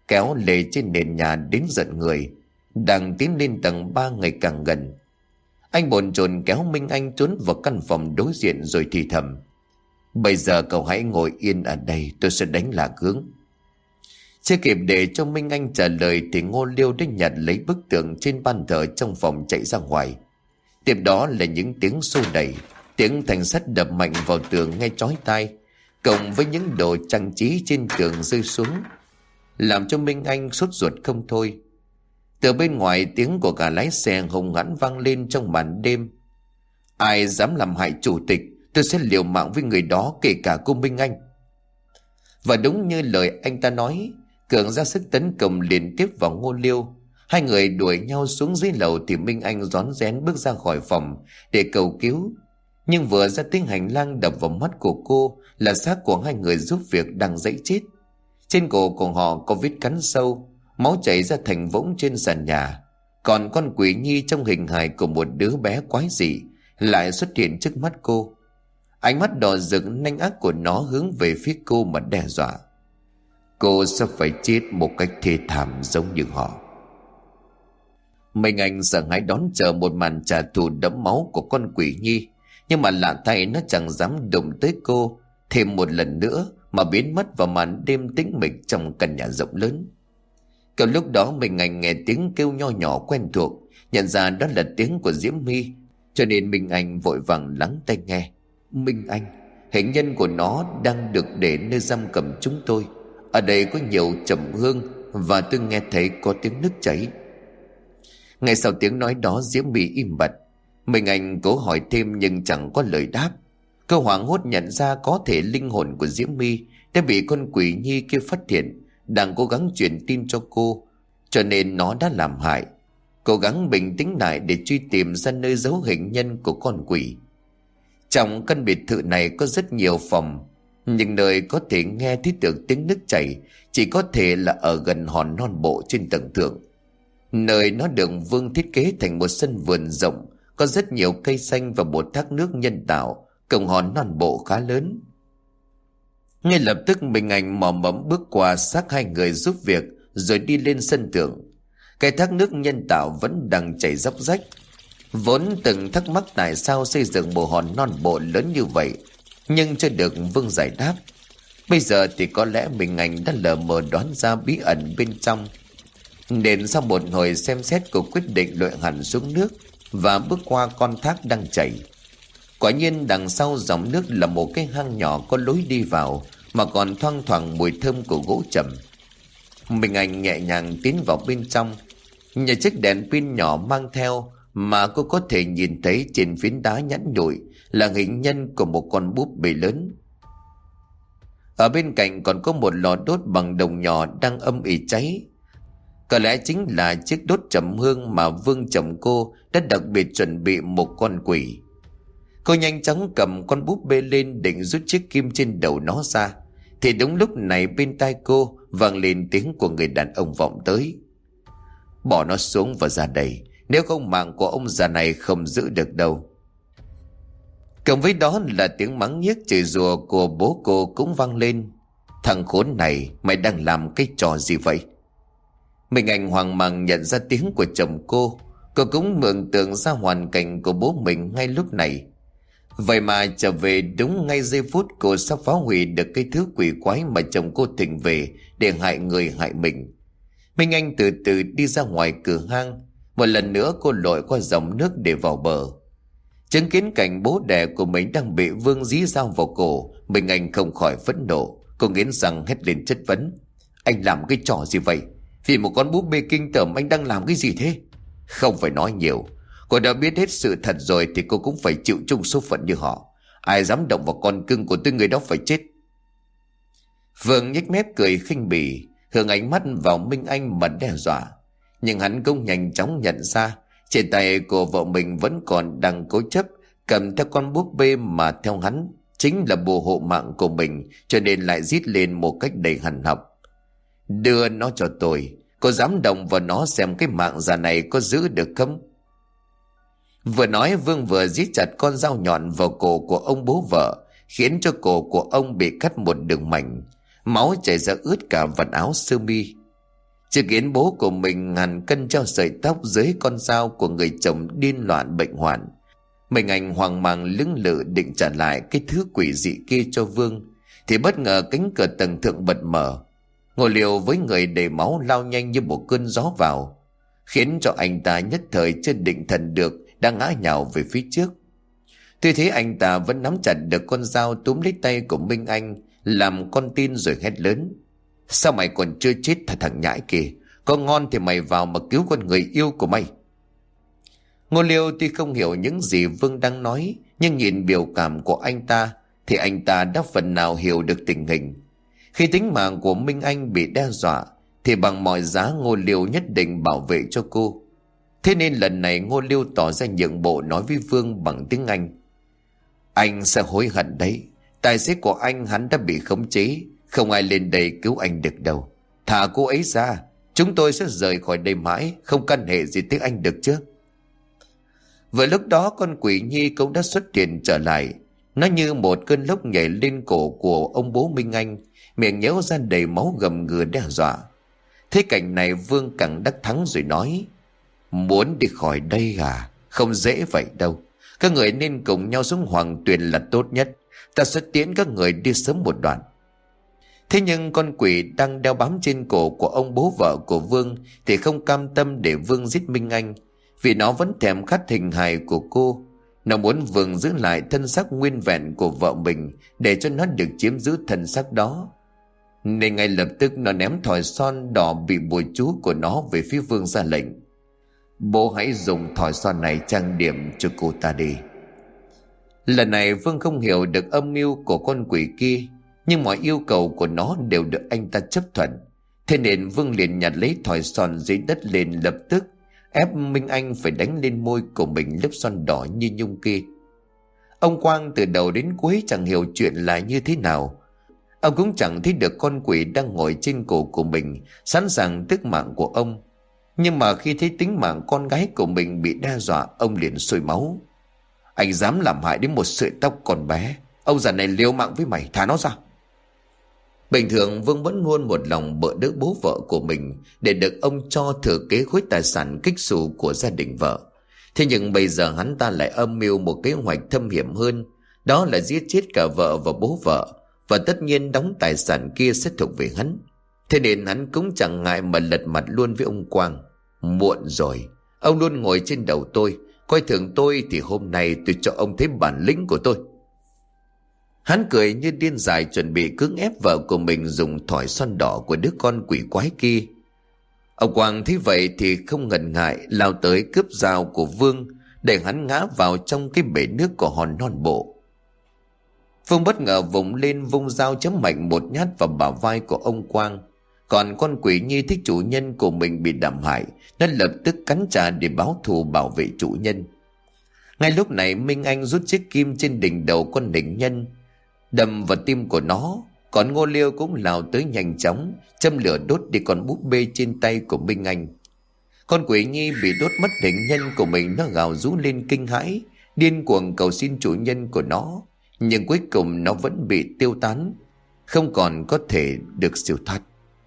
kéo lê trên nền nhà đến giận người, đang tiến lên tầng 3 ngày càng gần. Anh bồn chồn kéo Minh Anh trốn vào căn phòng đối diện rồi thì thầm: "Bây giờ cậu hãy ngồi yên ở đây, tôi sẽ đánh lạc hướng." Chưa kịp để cho Minh Anh trả lời thì Ngô Liêu đã nhặt lấy bức tượng trên ban thờ trong phòng chạy ra ngoài. Tiếp đó là những tiếng xô đẩy, tiếng thanh sắt đập mạnh vào tường nghe chói tai, cộng với những đồ trang trí trên tường rơi xuống, làm cho Minh Anh sốt ruột không thôi. Từ bên ngoài, tiếng của cả lái xe hùng hãn vang lên trong màn đêm: "Ai dám làm hại chủ tịch, tôi sẽ liều mạng với người đó, kể cả cô Minh Anh." Và đúng như lời anh ta nói, Cường ra sức tấn công liên tiếp vào Ngô Liêu. Hai người đuổi nhau xuống dưới lầu thì Minh Anh rón rén bước ra khỏi phòng để cầu cứu. Nhưng vừa ra tiếng hành lang, đập vào mắt của cô là xác của hai người giúp việc đang dãy chết. Trên cổ của họ có vết cắn sâu, máu chảy ra thành vũng trên sàn nhà. Còn con quỷ nhi trong hình hài của một đứa bé quái dị lại xuất hiện trước mắt cô. Ánh mắt đỏ rực nanh ác của nó hướng về phía cô mà đe dọa: "Cô sẽ phải chết một cách thê thảm giống như họ." Minh Anh sợ hãi đón chờ một màn trả thù đẫm máu của con quỷ nhi, nhưng mà lạ thay nó chẳng dám đụng tới cô thêm một lần nữa mà biến mất vào màn đêm tĩnh mịch trong căn nhà rộng lớn. Cậu lúc đó Minh Anh nghe tiếng kêu nho nhỏ quen thuộc, nhận ra đó là tiếng của Diễm My, cho nên Minh Anh vội vàng lắng tai nghe. "Minh Anh, hình nhân của nó đang được để nơi giam cầm chúng tôi. Ở đây có nhiều trầm hương và tôi nghe thấy có tiếng nước chảy." Ngay sau tiếng nói đó, Diễm My im bặt. Minh Anh cố hỏi thêm nhưng chẳng có lời đáp. Cô hoảng hốt nhận ra có thể linh hồn của Diễm My đã bị con quỷ nhi kia phát hiện, đang cố gắng truyền tin cho cô, cho nên nó đã làm hại. Cố gắng bình tĩnh lại để truy tìm ra nơi giấu hình nhân của con quỷ. Trong căn biệt thự này có rất nhiều phòng, nhưng nơi có thể nghe thấy được tiếng nước chảy chỉ có thể là ở gần hòn non bộ trên tầng thượng. Nơi nó được Vương thiết kế thành một sân vườn rộng, có rất nhiều cây xanh và một thác nước nhân tạo, cổng hòn non bộ khá lớn. Ngay lập tức Minh Anh mò mẫm bước qua xác hai người giúp việc rồi đi lên sân thượng. Cái thác nước nhân tạo vẫn đang chảy róc rách. Vốn từng thắc mắc tại sao xây dựng một hòn non bộ lớn như vậy, nhưng chưa được Vương giải đáp. Bây giờ thì có lẽ Minh Anh đã lờ mờ đoán ra bí ẩn bên trong, nên sau một hồi xem xét cô quyết định lội hẳn xuống nước và bước qua con thác đang chảy. Quả nhiên đằng sau dòng nước là một cái hang nhỏ có lối đi vào mà còn thoang thoảng mùi thơm của gỗ trầm. Minh Anh nhẹ nhàng tiến vào bên trong. Nhờ chiếc đèn pin nhỏ mang theo mà cô có thể nhìn thấy trên phiến đá nhẵn nhụi là hình nhân của một con búp bê lớn. Ở bên cạnh còn có một lò đốt bằng đồng nhỏ đang âm ỉ cháy. Có lẽ chính là chiếc đốt trầm hương mà Vương chồng cô đã đặc biệt chuẩn bị một con quỷ. Cô nhanh chóng cầm con búp bê lên định rút chiếc kim trên đầu nó ra, thì đúng lúc này bên tai cô vang lên tiếng của người đàn ông vọng tới: "Bỏ nó xuống và ra đây, nếu không mạng của ông già này không giữ được đâu." Cộng với đó là tiếng mắng nhiếc chửi rủa của bố cô cũng vang lên: "Thằng khốn này, mày đang làm cái trò gì vậy?" Minh Anh hoang mang nhận ra tiếng của chồng cô cũng mường tượng ra hoàn cảnh của bố mình ngay lúc này. Vậy mà trở về đúng ngay giây phút cô sắp phá hủy được cái thứ quỷ quái mà chồng cô thỉnh về để hại người hại mình. Minh Anh từ từ đi ra ngoài cửa hang. Một lần nữa cô lội qua dòng nước để vào bờ. Chứng kiến cảnh bố đẻ của mình đang bị Vương dí dao vào cổ, Minh Anh không khỏi phẫn nộ. Cô nghiến răng hét lên chất vấn: "Anh làm cái trò gì vậy? Vì một con búp bê kinh tởm anh đang làm cái gì thế?" "Không phải nói nhiều. Cô đã biết hết sự thật rồi thì cô cũng phải chịu chung số phận như họ. Ai dám động vào con cưng của tôi, người đó phải chết." Vương nhếch mép cười khinh bỉ, hướng ánh mắt vào Minh Anh mà đe dọa. Nhưng hắn cũng nhanh chóng nhận ra trên tay của vợ mình vẫn còn đang cố chấp cầm theo con búp bê mà theo hắn chính là bùa hộ mạng của mình, cho nên lại rít lên một cách đầy hằn học: "Đưa nó cho tôi. Cô dám động vào nó xem cái mạng già này có giữ được không?" Vừa nói Vương vừa giết chặt con dao nhọn vào cổ của ông bố vợ, khiến cho cổ của ông bị cắt một đường mảnh, máu chảy ra ướt cả vạt áo sơ mi. Chứng kiến bố của mình ngàn cân treo sợi tóc dưới con dao của người chồng điên loạn bệnh hoạn, Minh Anh hoang mang lưỡng lự định trả lại cái thứ quỷ dị kia cho Vương, thì bất ngờ cánh cửa tầng thượng bật mở. Ngô Liêu với người đầy máu lao nhanh như một cơn gió vào, khiến cho anh ta nhất thời chưa định thần được đang ngã nhào về phía trước. Tuy thế anh ta vẫn nắm chặt được con dao túm lấy tay của Minh Anh, làm con tin rồi hét lớn: "Sao mày còn chưa chết hả thằng nhãi kìa? Có ngon thì mày vào mà cứu con người yêu của mày." Ngô Liêu tuy không hiểu những gì Vương đang nói, nhưng nhìn biểu cảm của anh ta thì anh ta đã phần nào hiểu được tình hình. Khi tính mạng của Minh Anh bị đe dọa thì bằng mọi giá Ngô Liêu nhất định bảo vệ cho cô. Thế nên lần này Ngô Liêu tỏ ra nhượng bộ, nói với Vương bằng tiếng Anh: "Anh sẽ hối hận đấy. Tài xế của anh hắn đã bị khống chế, không ai lên đây cứu anh được đâu. Thả cô ấy ra, chúng tôi sẽ rời khỏi đây mãi, không can hệ gì tới anh được chứ." Vừa lúc đó con quỷ nhi cũng đã xuất hiện trở lại. Nó như một cơn lốc nhảy lên cổ của ông bố Minh Anh, miệng nhếch ra đầy máu gầm gừ đe dọa. Thế cảnh này Vương càng đắc thắng rồi nói: "Muốn đi khỏi đây à? Không dễ vậy đâu. Các người nên cùng nhau xuống Hoàng Tuyền là tốt nhất. Ta sẽ tiễn các người đi sớm một đoạn." Thế nhưng con quỷ đang đeo bám trên cổ của ông bố vợ của Vương thì không cam tâm để Vương giết Minh Anh, vì nó vẫn thèm khát hình hài của cô. Nó muốn Vương giữ lại thân xác nguyên vẹn của vợ mình để cho nó được chiếm giữ thân xác đó. Nên ngay lập tức nó ném thỏi son đỏ bị bùa chú của nó về phía Vương, ra lệnh: "Bố hãy dùng thỏi son này trang điểm cho cô ta đi." Lần này Vương không hiểu được âm mưu của con quỷ kia, nhưng mọi yêu cầu của nó đều được anh ta chấp thuận. Thế nên Vương liền nhặt lấy thỏi son dưới đất lên, lập tức ép Minh Anh phải đánh lên môi của mình lớp son đỏ như nhung kia. Ông Quang từ đầu đến cuối chẳng hiểu chuyện là như thế nào. Ông cũng chẳng thấy được con quỷ đang ngồi trên cổ của mình, sẵn sàng tước mạng của ông. Nhưng mà khi thấy tính mạng con gái của mình bị đe dọa, ông liền sôi máu: "Anh dám làm hại đến một sợi tóc con bé, ông già này liều mạng với mày, thả nó ra." Bình thường Vương vẫn luôn một lòng bợ đỡ bố vợ của mình để được ông cho thừa kế khối tài sản kích xù của gia đình vợ. Thế nhưng bây giờ hắn ta lại âm mưu một kế hoạch thâm hiểm hơn, đó là giết chết cả vợ và bố vợ, và tất nhiên đóng tài sản kia sẽ thuộc về hắn. Thế nên hắn cũng chẳng ngại mà lật mặt luôn với ông Quang: "Muộn rồi, ông luôn ngồi trên đầu tôi, coi thường tôi, thì hôm nay tôi cho ông thấy bản lĩnh của tôi." Hắn cười như điên dại, chuẩn bị cưỡng ép vợ của mình dùng thỏi son đỏ của đứa con quỷ quái kia. Ông Quang thấy vậy thì không ngần ngại lao tới cướp dao của Vương, để hắn ngã vào trong cái bể nước của hòn non bộ. Vương bất ngờ vùng lên vung dao chém mạnh một nhát vào bả vai của ông Quang. Còn con quỷ nhi thích chủ nhân của mình bị đàm hại, nó lập tức cắn trả để báo thù bảo vệ chủ nhân. Ngay lúc này Minh Anh rút chiếc kim trên đỉnh đầu con đỉnh nhân đâm vào tim của nó. Còn Ngô Liêu cũng lao tới nhanh chóng châm lửa đốt đi con búp bê trên tay của Minh Anh. Con quỷ nhi bị đốt mất hình nhân của mình, nó gào rú lên kinh hãi, điên cuồng cầu xin chủ nhân của nó. Nhưng cuối cùng nó vẫn bị tiêu tán, không còn có thể được siêu thoát.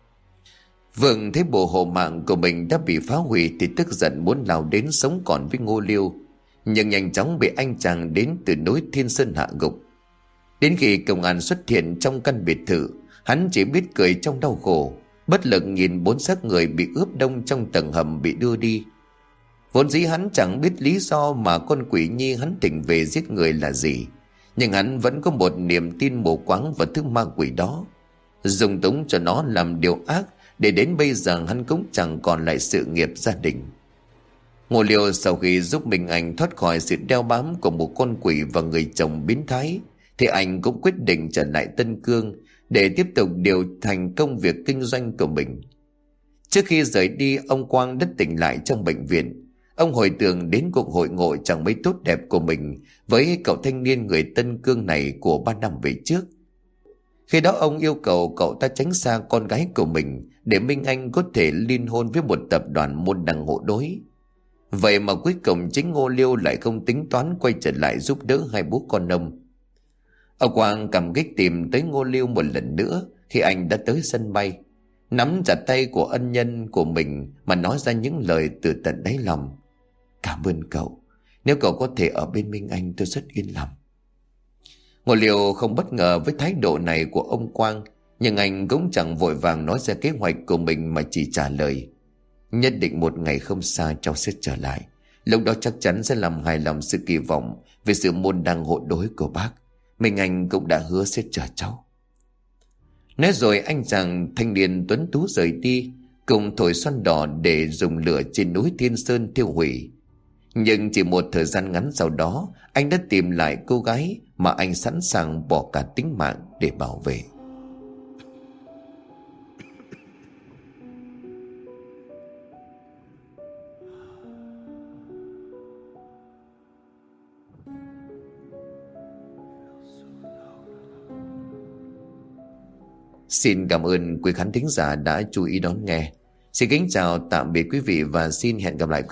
Vương thấy bộ hộ mạng của mình đã bị phá hủy thì tức giận muốn lao đến sống còn với Ngô Liêu, nhưng nhanh chóng bị anh chàng đến từ núi Thiên Sơn hạ gục. Đến khi công an xuất hiện trong căn biệt thự, hắn chỉ biết cười trong đau khổ, bất lực nhìn bốn xác người bị ướp đông trong tầng hầm bị đưa đi. Vốn dĩ hắn chẳng biết lý do mà con quỷ nhi hắn tỉnh về giết người là gì, nhưng hắn vẫn có một niềm tin mù quáng vào thứ ma quỷ đó, dùng túng cho nó làm điều ác, để đến bây giờ hắn cũng chẳng còn lại sự nghiệp gia đình. Ngô Liêu sau khi giúp Minh Anh thoát khỏi sự đeo bám của một con quỷ và người chồng biến thái, thì anh cũng quyết định trở lại Tân Cương để tiếp tục điều thành công việc kinh doanh của mình. Trước khi rời đi, ông Quang đã tỉnh lại trong bệnh viện. Ông hồi tưởng đến cuộc hội ngộ chẳng mấy tốt đẹp của mình với cậu thanh niên người Tân Cương này của 3 năm về trước. Khi đó ông yêu cầu cậu ta tránh xa con gái của mình để Minh Anh có thể liên hôn với một tập đoàn môn đăng hộ đối. Vậy mà cuối cùng chính Ngô Liêu lại không tính toán quay trở lại giúp đỡ hai bố con ông. Ông Quang cảm kích tìm tới Ngô Liêu một lần nữa khi anh đã tới sân bay. nắm chặt tay của ân nhân của mình mà nói ra những lời từ tận đáy lòng. Cảm ơn cậu. Nếu cậu có thể ở bên Minh Anh tôi rất yên lòng. Ngô Liêu không bất ngờ với thái độ này của ông Quang, nhưng anh cũng chẳng vội vàng nói ra kế hoạch của mình mà chỉ trả lời: nhất định một ngày không xa cháu sẽ trở lại. Lúc đó chắc chắn sẽ làm hài lòng sự kỳ vọng về sự môn đăng hộ đối của bác. Minh Anh cũng đã hứa sẽ chờ cháu. Nói rồi anh chàng thanh niên tuấn tú rời đi, cùng thổi xoăn đỏ để dùng lửa trên núi Thiên Sơn thiêu hủy. Nhưng chỉ một thời gian ngắn sau đó, anh đã tìm lại cô gái mà anh sẵn sàng bỏ cả tính mạng để bảo vệ. Xin cảm ơn quý khán thính giả đã chú ý đón nghe. Xin kính chào tạm biệt quý vị và xin hẹn gặp lại quý vị